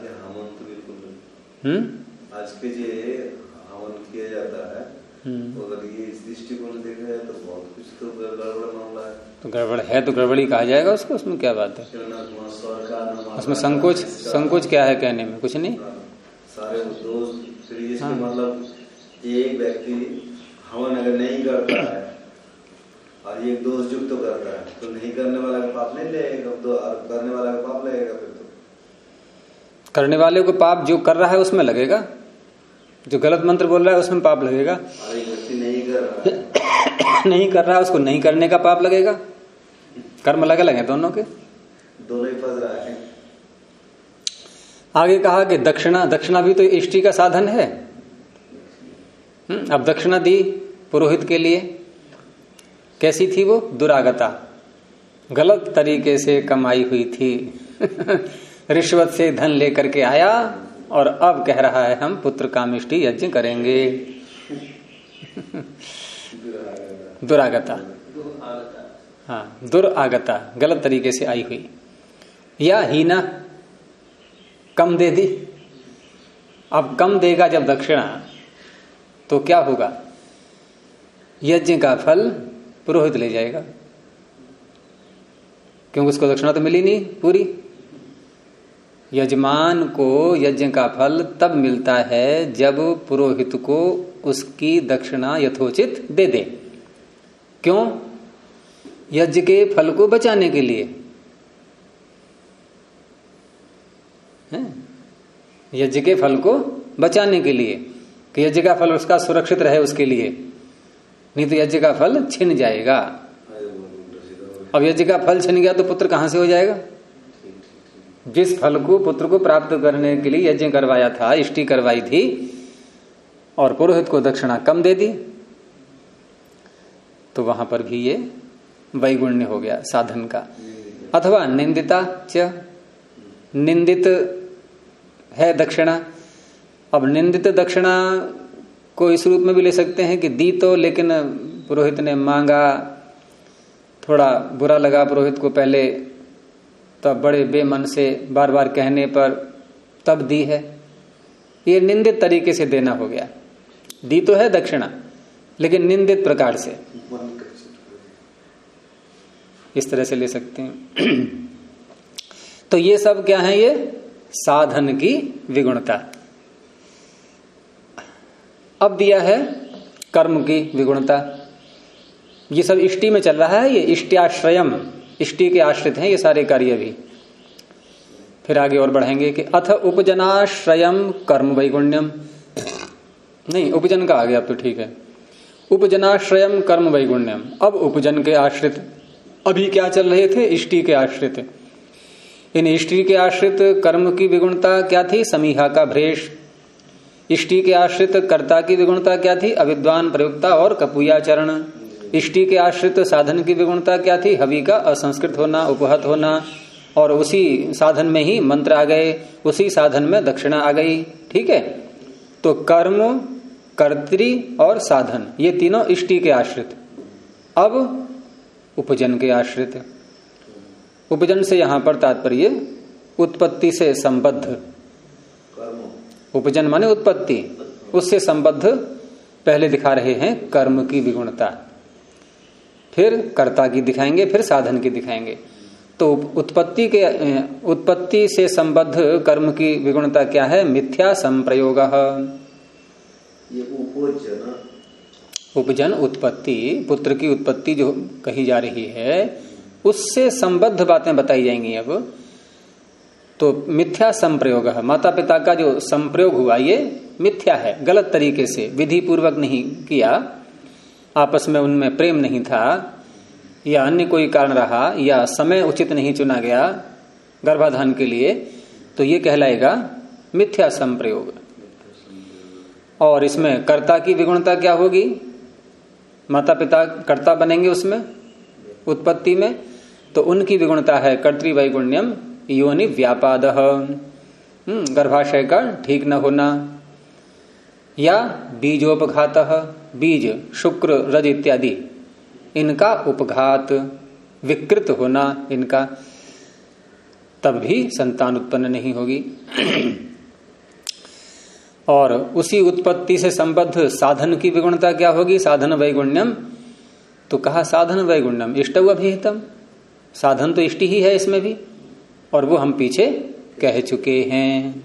आज के जो हवन किया जाता है, तो अगर ये इस दृष्टिकोण देखा जाए तो बहुत कुछ तो गड़बड़ मामला है। तो गड़बड़ है तो गड़बड़ी कहा जाएगा उसको, उसमें क्या बात है? उसमें संकोच क्या है कहने में? कुछ नहीं। सारे दोस्त मतलब एक व्यक्ति हवन अगर नहीं करता है और ये दोष युक्त तो करता है, तो नहीं करने वाला का पाप नहीं लेगा, तो करने वाला का पाप लगेगा। फिर तो करने वाले को पाप जो कर रहा है उसमें लगेगा, जो गलत मंत्र बोल रहा है उसमें पाप लगेगा। व्यक्ति नहीं कर रहा है, नहीं कर रहा है, उसको नहीं करने का पाप लगेगा। कर्म अलग अलग है दोनों के, दोनों ही फंस रहा है। आगे कहा कि दक्षिणा, दक्षिणा भी तो इष्टि का साधन है। अब दक्षिणा दी पुरोहित के लिए, कैसी थी वो? दुरागता, गलत तरीके से कमाई हुई थी। रिश्वत से धन लेकर के आया और अब कह रहा है हम पुत्र कामिष्टि यज्ञ करेंगे। दुरागता, हाँ, दुरागता, गलत तरीके से आई हुई। या हीना, कम दे दी। अब कम देगा जब दक्षिणा तो क्या होगा? यज्ञ का फल पुरोहित ले जाएगा, क्योंकि उसको दक्षिणा तो मिली नहीं पूरी। यजमान को यज्ञ का फल तब मिलता है जब पुरोहित को उसकी दक्षिणा यथोचित दे दे। क्यों? यज्ञ के फल को बचाने के लिए। यज्ञ के फल को बचाने के लिए, कि यज्ञ का फल उसका सुरक्षित रहे, उसके लिए। नहीं तो यज्ञ का फल छिन जाएगा। अब यज्ञ का फल छिन गया तो पुत्र कहां से हो जाएगा? जिस फल को पुत्र को प्राप्त करने के लिए यज्ञ करवाया था, इष्टि करवाई थी, और पुरोहित को दक्षिणा कम दे दी, तो वहां पर भी ये वैगुण्य हो गया साधन का। अथवा निंदिता च, निंदित है दक्षिणा। अब निंदित दक्षिणा को इस रूप में भी ले सकते हैं कि दी तो, लेकिन पुरोहित ने मांगा, थोड़ा बुरा लगा पुरोहित को पहले, तब बड़े बेमन से बार बार कहने पर तब दी है। ये निंदित तरीके से देना हो गया। दी तो है दक्षिणा, लेकिन निंदित प्रकार से, इस तरह से ले सकते हैं। तो ये सब क्या है? ये साधन की विगुणता। अब दिया है कर्म की विगुणता। ये सब इष्टि में चल रहा है, ये इष्ट्याश्रयम, इष्टि के आश्रित हैं ये सारे कार्य भी। फिर आगे और बढ़ेंगे कि अथ उपजनाश्रयम कर्म वैगुण्यम, नहीं उपजन का आ गया अब तो ठीक है। उपजनाश्रयम कर्म वैगुण्यम। अब उपजन के आश्रित, अभी क्या चल रहे थे? इष्टि के आश्रित। इन इष्टि के आश्रित कर्म की विगुणता क्या थी? समीहा का भ्रेष। इष्टि के आश्रित कर्ता की विगुणता क्या थी? अविद्वान प्रयुक्ता और कपूयाचरण। इष्टि के आश्रित साधन की विगुणता क्या थी? हवि का असंस्कृत होना, उपहत होना, और उसी साधन में ही मंत्र आ गए, उसी साधन में दक्षिणा आ गई। ठीक है, तो कर्म, कर्त्री और साधन, ये तीनों इष्टि के आश्रित। अब उपजन के आश्रित। उपजन से यहां पर तात्पर्य उत्पत्ति से संबद्ध। उपजन माने उत्पत्ति, उससे संबद्ध पहले दिखा रहे हैं कर्म की विगुणता, फिर कर्ता की दिखाएंगे, फिर साधन की दिखाएंगे। तो उत्पत्ति से संबद्ध कर्म की विगुणता क्या है? मिथ्या संप्रयोग। उपजन उत्पत्ति, पुत्र की उत्पत्ति जो कही जा रही है, उससे संबद्ध बातें बताई जाएंगी। अब तो मिथ्या संप्रयोग, माता पिता का जो संप्रयोग हुआ ये मिथ्या है, गलत तरीके से, विधि पूर्वक नहीं किया, आपस में उनमें प्रेम नहीं था, या अन्य कोई कारण रहा, या समय उचित नहीं चुना गया गर्भाधान के लिए, तो ये कहलाएगा मिथ्या संप्रयोग। और इसमें कर्ता की विगुणता क्या होगी? माता पिता कर्ता बनेंगे उसमें, उत्पत्ति में, तो उनकी विगुणता है कर्तृवैगुण्यम योनि व्यापादः, गर्भाशय का ठीक न होना, या बीजोपघातः, बीज शुक्र रज इत्यादि इनका उपघात, विकृत होना इनका, तब भी संतान उत्पन्न नहीं होगी। और उसी उत्पत्ति से संबद्ध साधन की विगुणता क्या होगी? साधन वैगुण्यम। तो कहा साधन वैगुण्यम इष्टौ अभिहितम, साधन तो इष्टि ही है इसमें भी, और वो हम पीछे कह चुके हैं।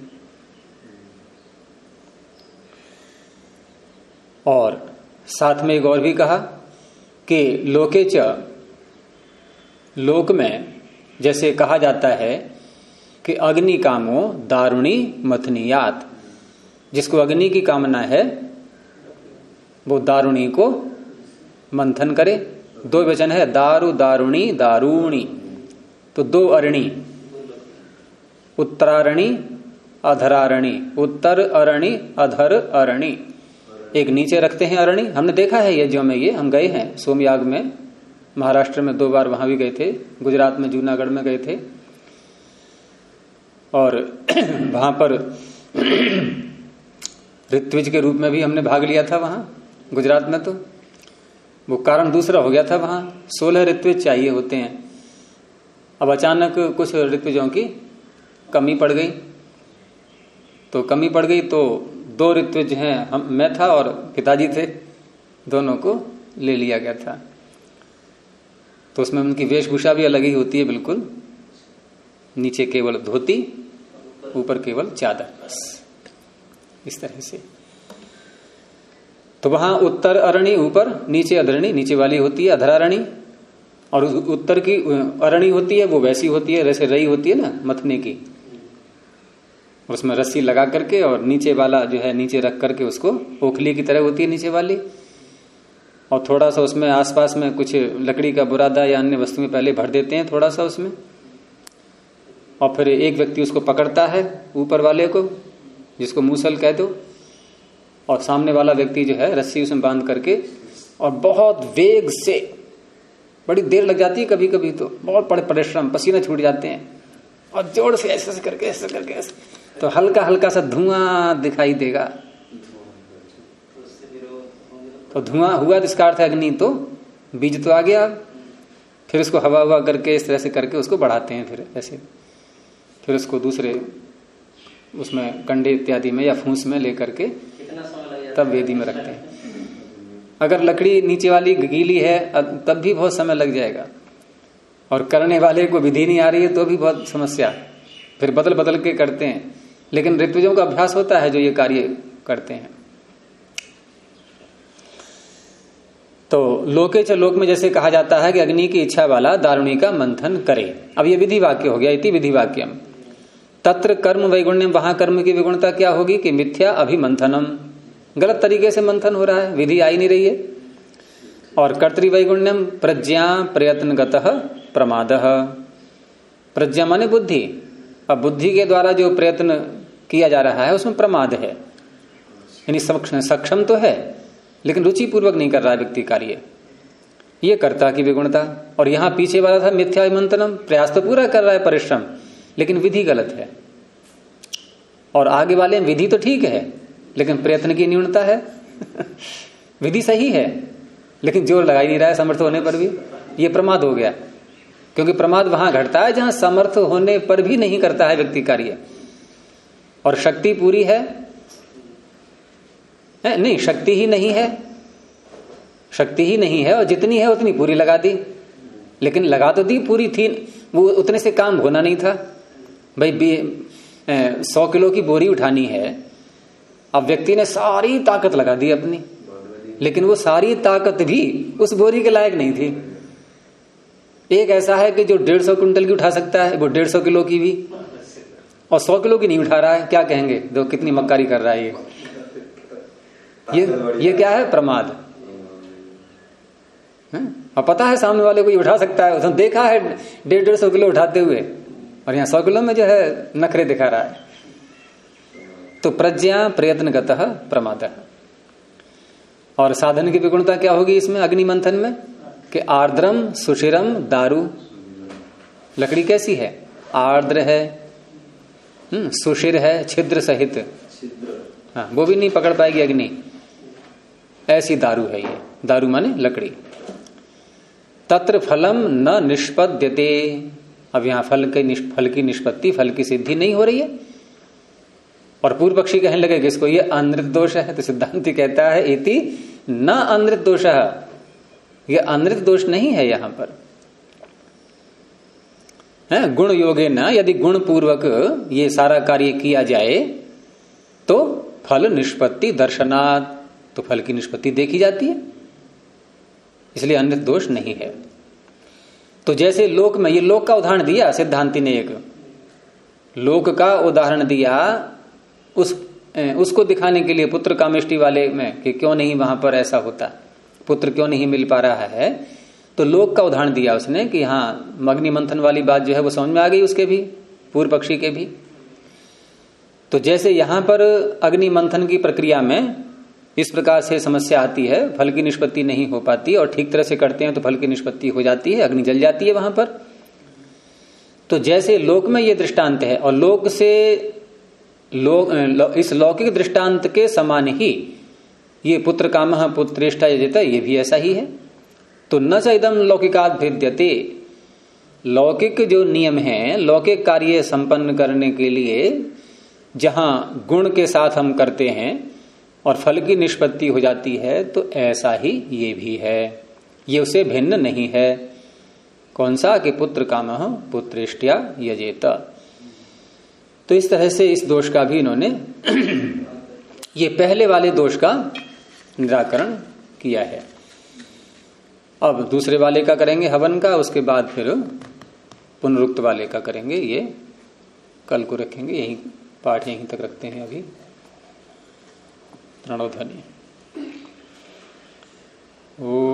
और साथ में एक और भी कहा कि लोके च, लोक में जैसे कहा जाता है कि अग्नि कामो दारुणी मथनियात, जिसको अग्नि की कामना है वो दारुणी को मंथन करे। दो वचन है, दारु दारुणी दारूणी, तो दो अरणी, उत्तरारणी अधरारणी, उत्तर अरणी, अधर अरणी। एक नीचे रखते हैं अरणी, हमने देखा है ये जो में, ये हम गए हैं सोमयाग में, महाराष्ट्र में 2 बार वहां भी गए थे, गुजरात में जूनागढ़ में गए थे, और वहां पर ऋत्विज के रूप में भी हमने भाग लिया था वहां गुजरात में। तो वो कारण दूसरा हो गया था, वहां 16 ऋत्विज चाहिए होते हैं। अब अचानक कुछ ऋत्विजों की कमी पड़ गई, तो कमी पड़ गई तो 2 ऋत्विज हैं, मैं था और पिताजी थे, दोनों को ले लिया गया था। तो उसमें उनकी वेशभूषा भी अलग ही होती है बिल्कुल, नीचे केवल धोती, ऊपर केवल चादर, बस इस तरह से। तो वहां उत्तर अरणी ऊपर, नीचे अधरणी, नीचे वाली होती है अधरारणी, और उत्तर की अरणी होती है वो वैसी होती है जैसे रई होती है ना मथने की, उसमें रस्सी लगा करके और नीचे वाला जो है नीचे रख करके उसको ओखली की तरह होती है नीचे वाली, और थोड़ा सा उसमें आसपास में कुछ लकड़ी का बुरादा या अन्य वस्तुएं पहले भर देते हैं थोड़ा सा उसमें, और फिर एक व्यक्ति उसको पकड़ता है ऊपर वाले को, जिसको मूसल कह दो, और सामने वाला व्यक्ति जो है रस्सी उसमें बांध करके, और बहुत वेग से, बड़ी देर लग जाती है कभी कभी तो, बहुत बड़े परिश्रम, पसीने छूट जाते हैं, और जोर से ऐसे करके ऐसे करके ऐसे, तो हल्का हल्का सा धुआं दिखाई देगा। तो धुआं हुआ जिसका अर्थ है अग्नि, तो बीज तो आ गया। फिर उसको हवा हवा करके इस तरह से करके उसको बढ़ाते हैं, फिर ऐसे, फिर उसको दूसरे उसमें कंडे इत्यादि में या फूंस में लेकर के तब वेदी में रखते हैं। अगर लकड़ी नीचे वाली गीली है तब भी बहुत समय लग जाएगा, और करने वाले को विधि नहीं आ रही है तो भी बहुत समस्या, फिर बदल बदल के करते हैं। लेकिन ऋत्विजों का अभ्यास होता है जो ये कार्य करते हैं। तो लोके च लोक में जैसे कहा जाता है कि अग्नि की इच्छा वाला दारुणी का मंथन करे। अब ये विधि वाक्य हो गया, इति विधि वाक्यम। तत्र कर्म वैगुण्यम, वहां कर्म की विगुणता क्या होगी कि मिथ्या अभिमंथनम, गलत तरीके से मंथन हो रहा है, विधि आई नहीं रही है। और कर्तृवैगुण्यम प्रज्ञा प्रयत्नगतः प्रमादः, प्रज्ञा माने बुद्धि, अब बुद्धि के द्वारा जो प्रयत्न किया जा रहा है उसमें प्रमाद है, यानी सक्षम तो है लेकिन रुचि पूर्वक नहीं कर रहा है व्यक्ति कार्य, ये कर्ता की विगुणता। और यहां पीछे वाला था मिथ्या अभिमंथनम, प्रयास तो पूरा कर रहा है परिश्रम, लेकिन विधि गलत है। और आगे वाले विधि तो ठीक है लेकिन प्रयत्न की न्यूनता है विधि सही है लेकिन जोर लगा ही नहीं रहा है समर्थ होने पर भी, ये प्रमाद हो गया। क्योंकि प्रमाद वहां घटता है जहां समर्थ होने पर भी नहीं करता है व्यक्ति कार्य। और शक्ति पूरी है नहीं, शक्ति ही नहीं है, शक्ति ही नहीं है, और जितनी है उतनी पूरी लगा दी, लेकिन लगा तो दी पूरी थी, वो उतने से काम होना नहीं था। भाई 100 किलो की बोरी उठानी है, अब व्यक्ति ने सारी ताकत लगा दी अपनी, लेकिन वो सारी ताकत भी उस बोरी के लायक नहीं थी। एक ऐसा है कि जो 150 कुंटल की उठा सकता है, वो 150 किलो की भी, और 100 किलो की नहीं उठा रहा है, क्या कहेंगे? दो कितनी मक्कारी कर रहा है ये क्या है? प्रमाद। अब पता है सामने वाले को ये उठा सकता है, उसने देखा है 150 किलो उठाते हुए, और यहाँ 100 किलो में जो है नखरे दिखा रहा है। तो प्रज्ञा प्रयत्नगतः प्रमाद। और साधन की विगुणता क्या होगी इसमें अग्नि मंथन में कि आर्द्रम सुशिरम दारू। लकड़ी कैसी है? आर्द्र है, सुशिर है, छिद्र सहित, हाँ वो भी नहीं पकड़ पाएगी अग्नि, ऐसी दारू है ये। दारू माने लकड़ी। तत्र फलम न निष्पद्यते, अब यहां फल की निष्पत्ति, फल की सिद्धि नहीं हो रही है। और पूर्व पक्षी कहने लगे कि इसको ये अनृत दोष है, तो सिद्धांति कहता है इति न अनृत दोष, ये अनृत दोष नहीं है यहां पर। है गुण योगे न, यदि गुण पूर्वक ये सारा कार्य किया जाए तो फल निष्पत्ति दर्शनात्, तो फल की निष्पत्ति देखी जाती है, इसलिए अनृत दोष नहीं है। तो जैसे लोक में, ये लोक का उदाहरण दिया सिद्धांति ने, एक लोक का उदाहरण दिया उसको दिखाने के लिए पुत्र कामेष्टि वाले में कि क्यों नहीं वहां पर ऐसा होता, पुत्र क्यों नहीं मिल पा रहा है, तो लोक का उदाहरण दिया उसने कि हाँ अग्नि मंथन वाली बात जो है वो समझ में आ गई उसके भी, पूर्व पक्षी के भी। तो जैसे यहां पर अग्नि मंथन की प्रक्रिया में इस प्रकार से समस्या आती है, फल की निष्पत्ति नहीं हो पाती, और ठीक तरह से करते हैं तो फल की निष्पत्ति हो जाती है, अग्नि जल जाती है वहां पर। तो जैसे लोक में ये दृष्टांत है, और लोक से इस लौकिक दृष्टांत के समान ही ये पुत्र कामः पुत्रेष्टा यजेत, ये भी ऐसा ही है। तो न च इदम लौकिकात् भिद्यते, लौकिक जो नियम है, लौकिक कार्य संपन्न करने के लिए जहां गुण के साथ हम करते हैं और फल की निष्पत्ति हो जाती है, तो ऐसा ही ये भी है, ये उसे भिन्न नहीं है। कौन सा? कि पुत्र कामः पुत्रेष्टया यजेत। तो इस तरह से इस दोष का भी इन्होंने ये पहले वाले दोष का निराकरण किया है। अब दूसरे वाले का करेंगे, हवन का, उसके बाद फिर पुनरुक्त वाले का करेंगे। ये कल को रखेंगे, यही पाठ यहीं तक रखते हैं अभी। प्रणव ध्वनि। ओ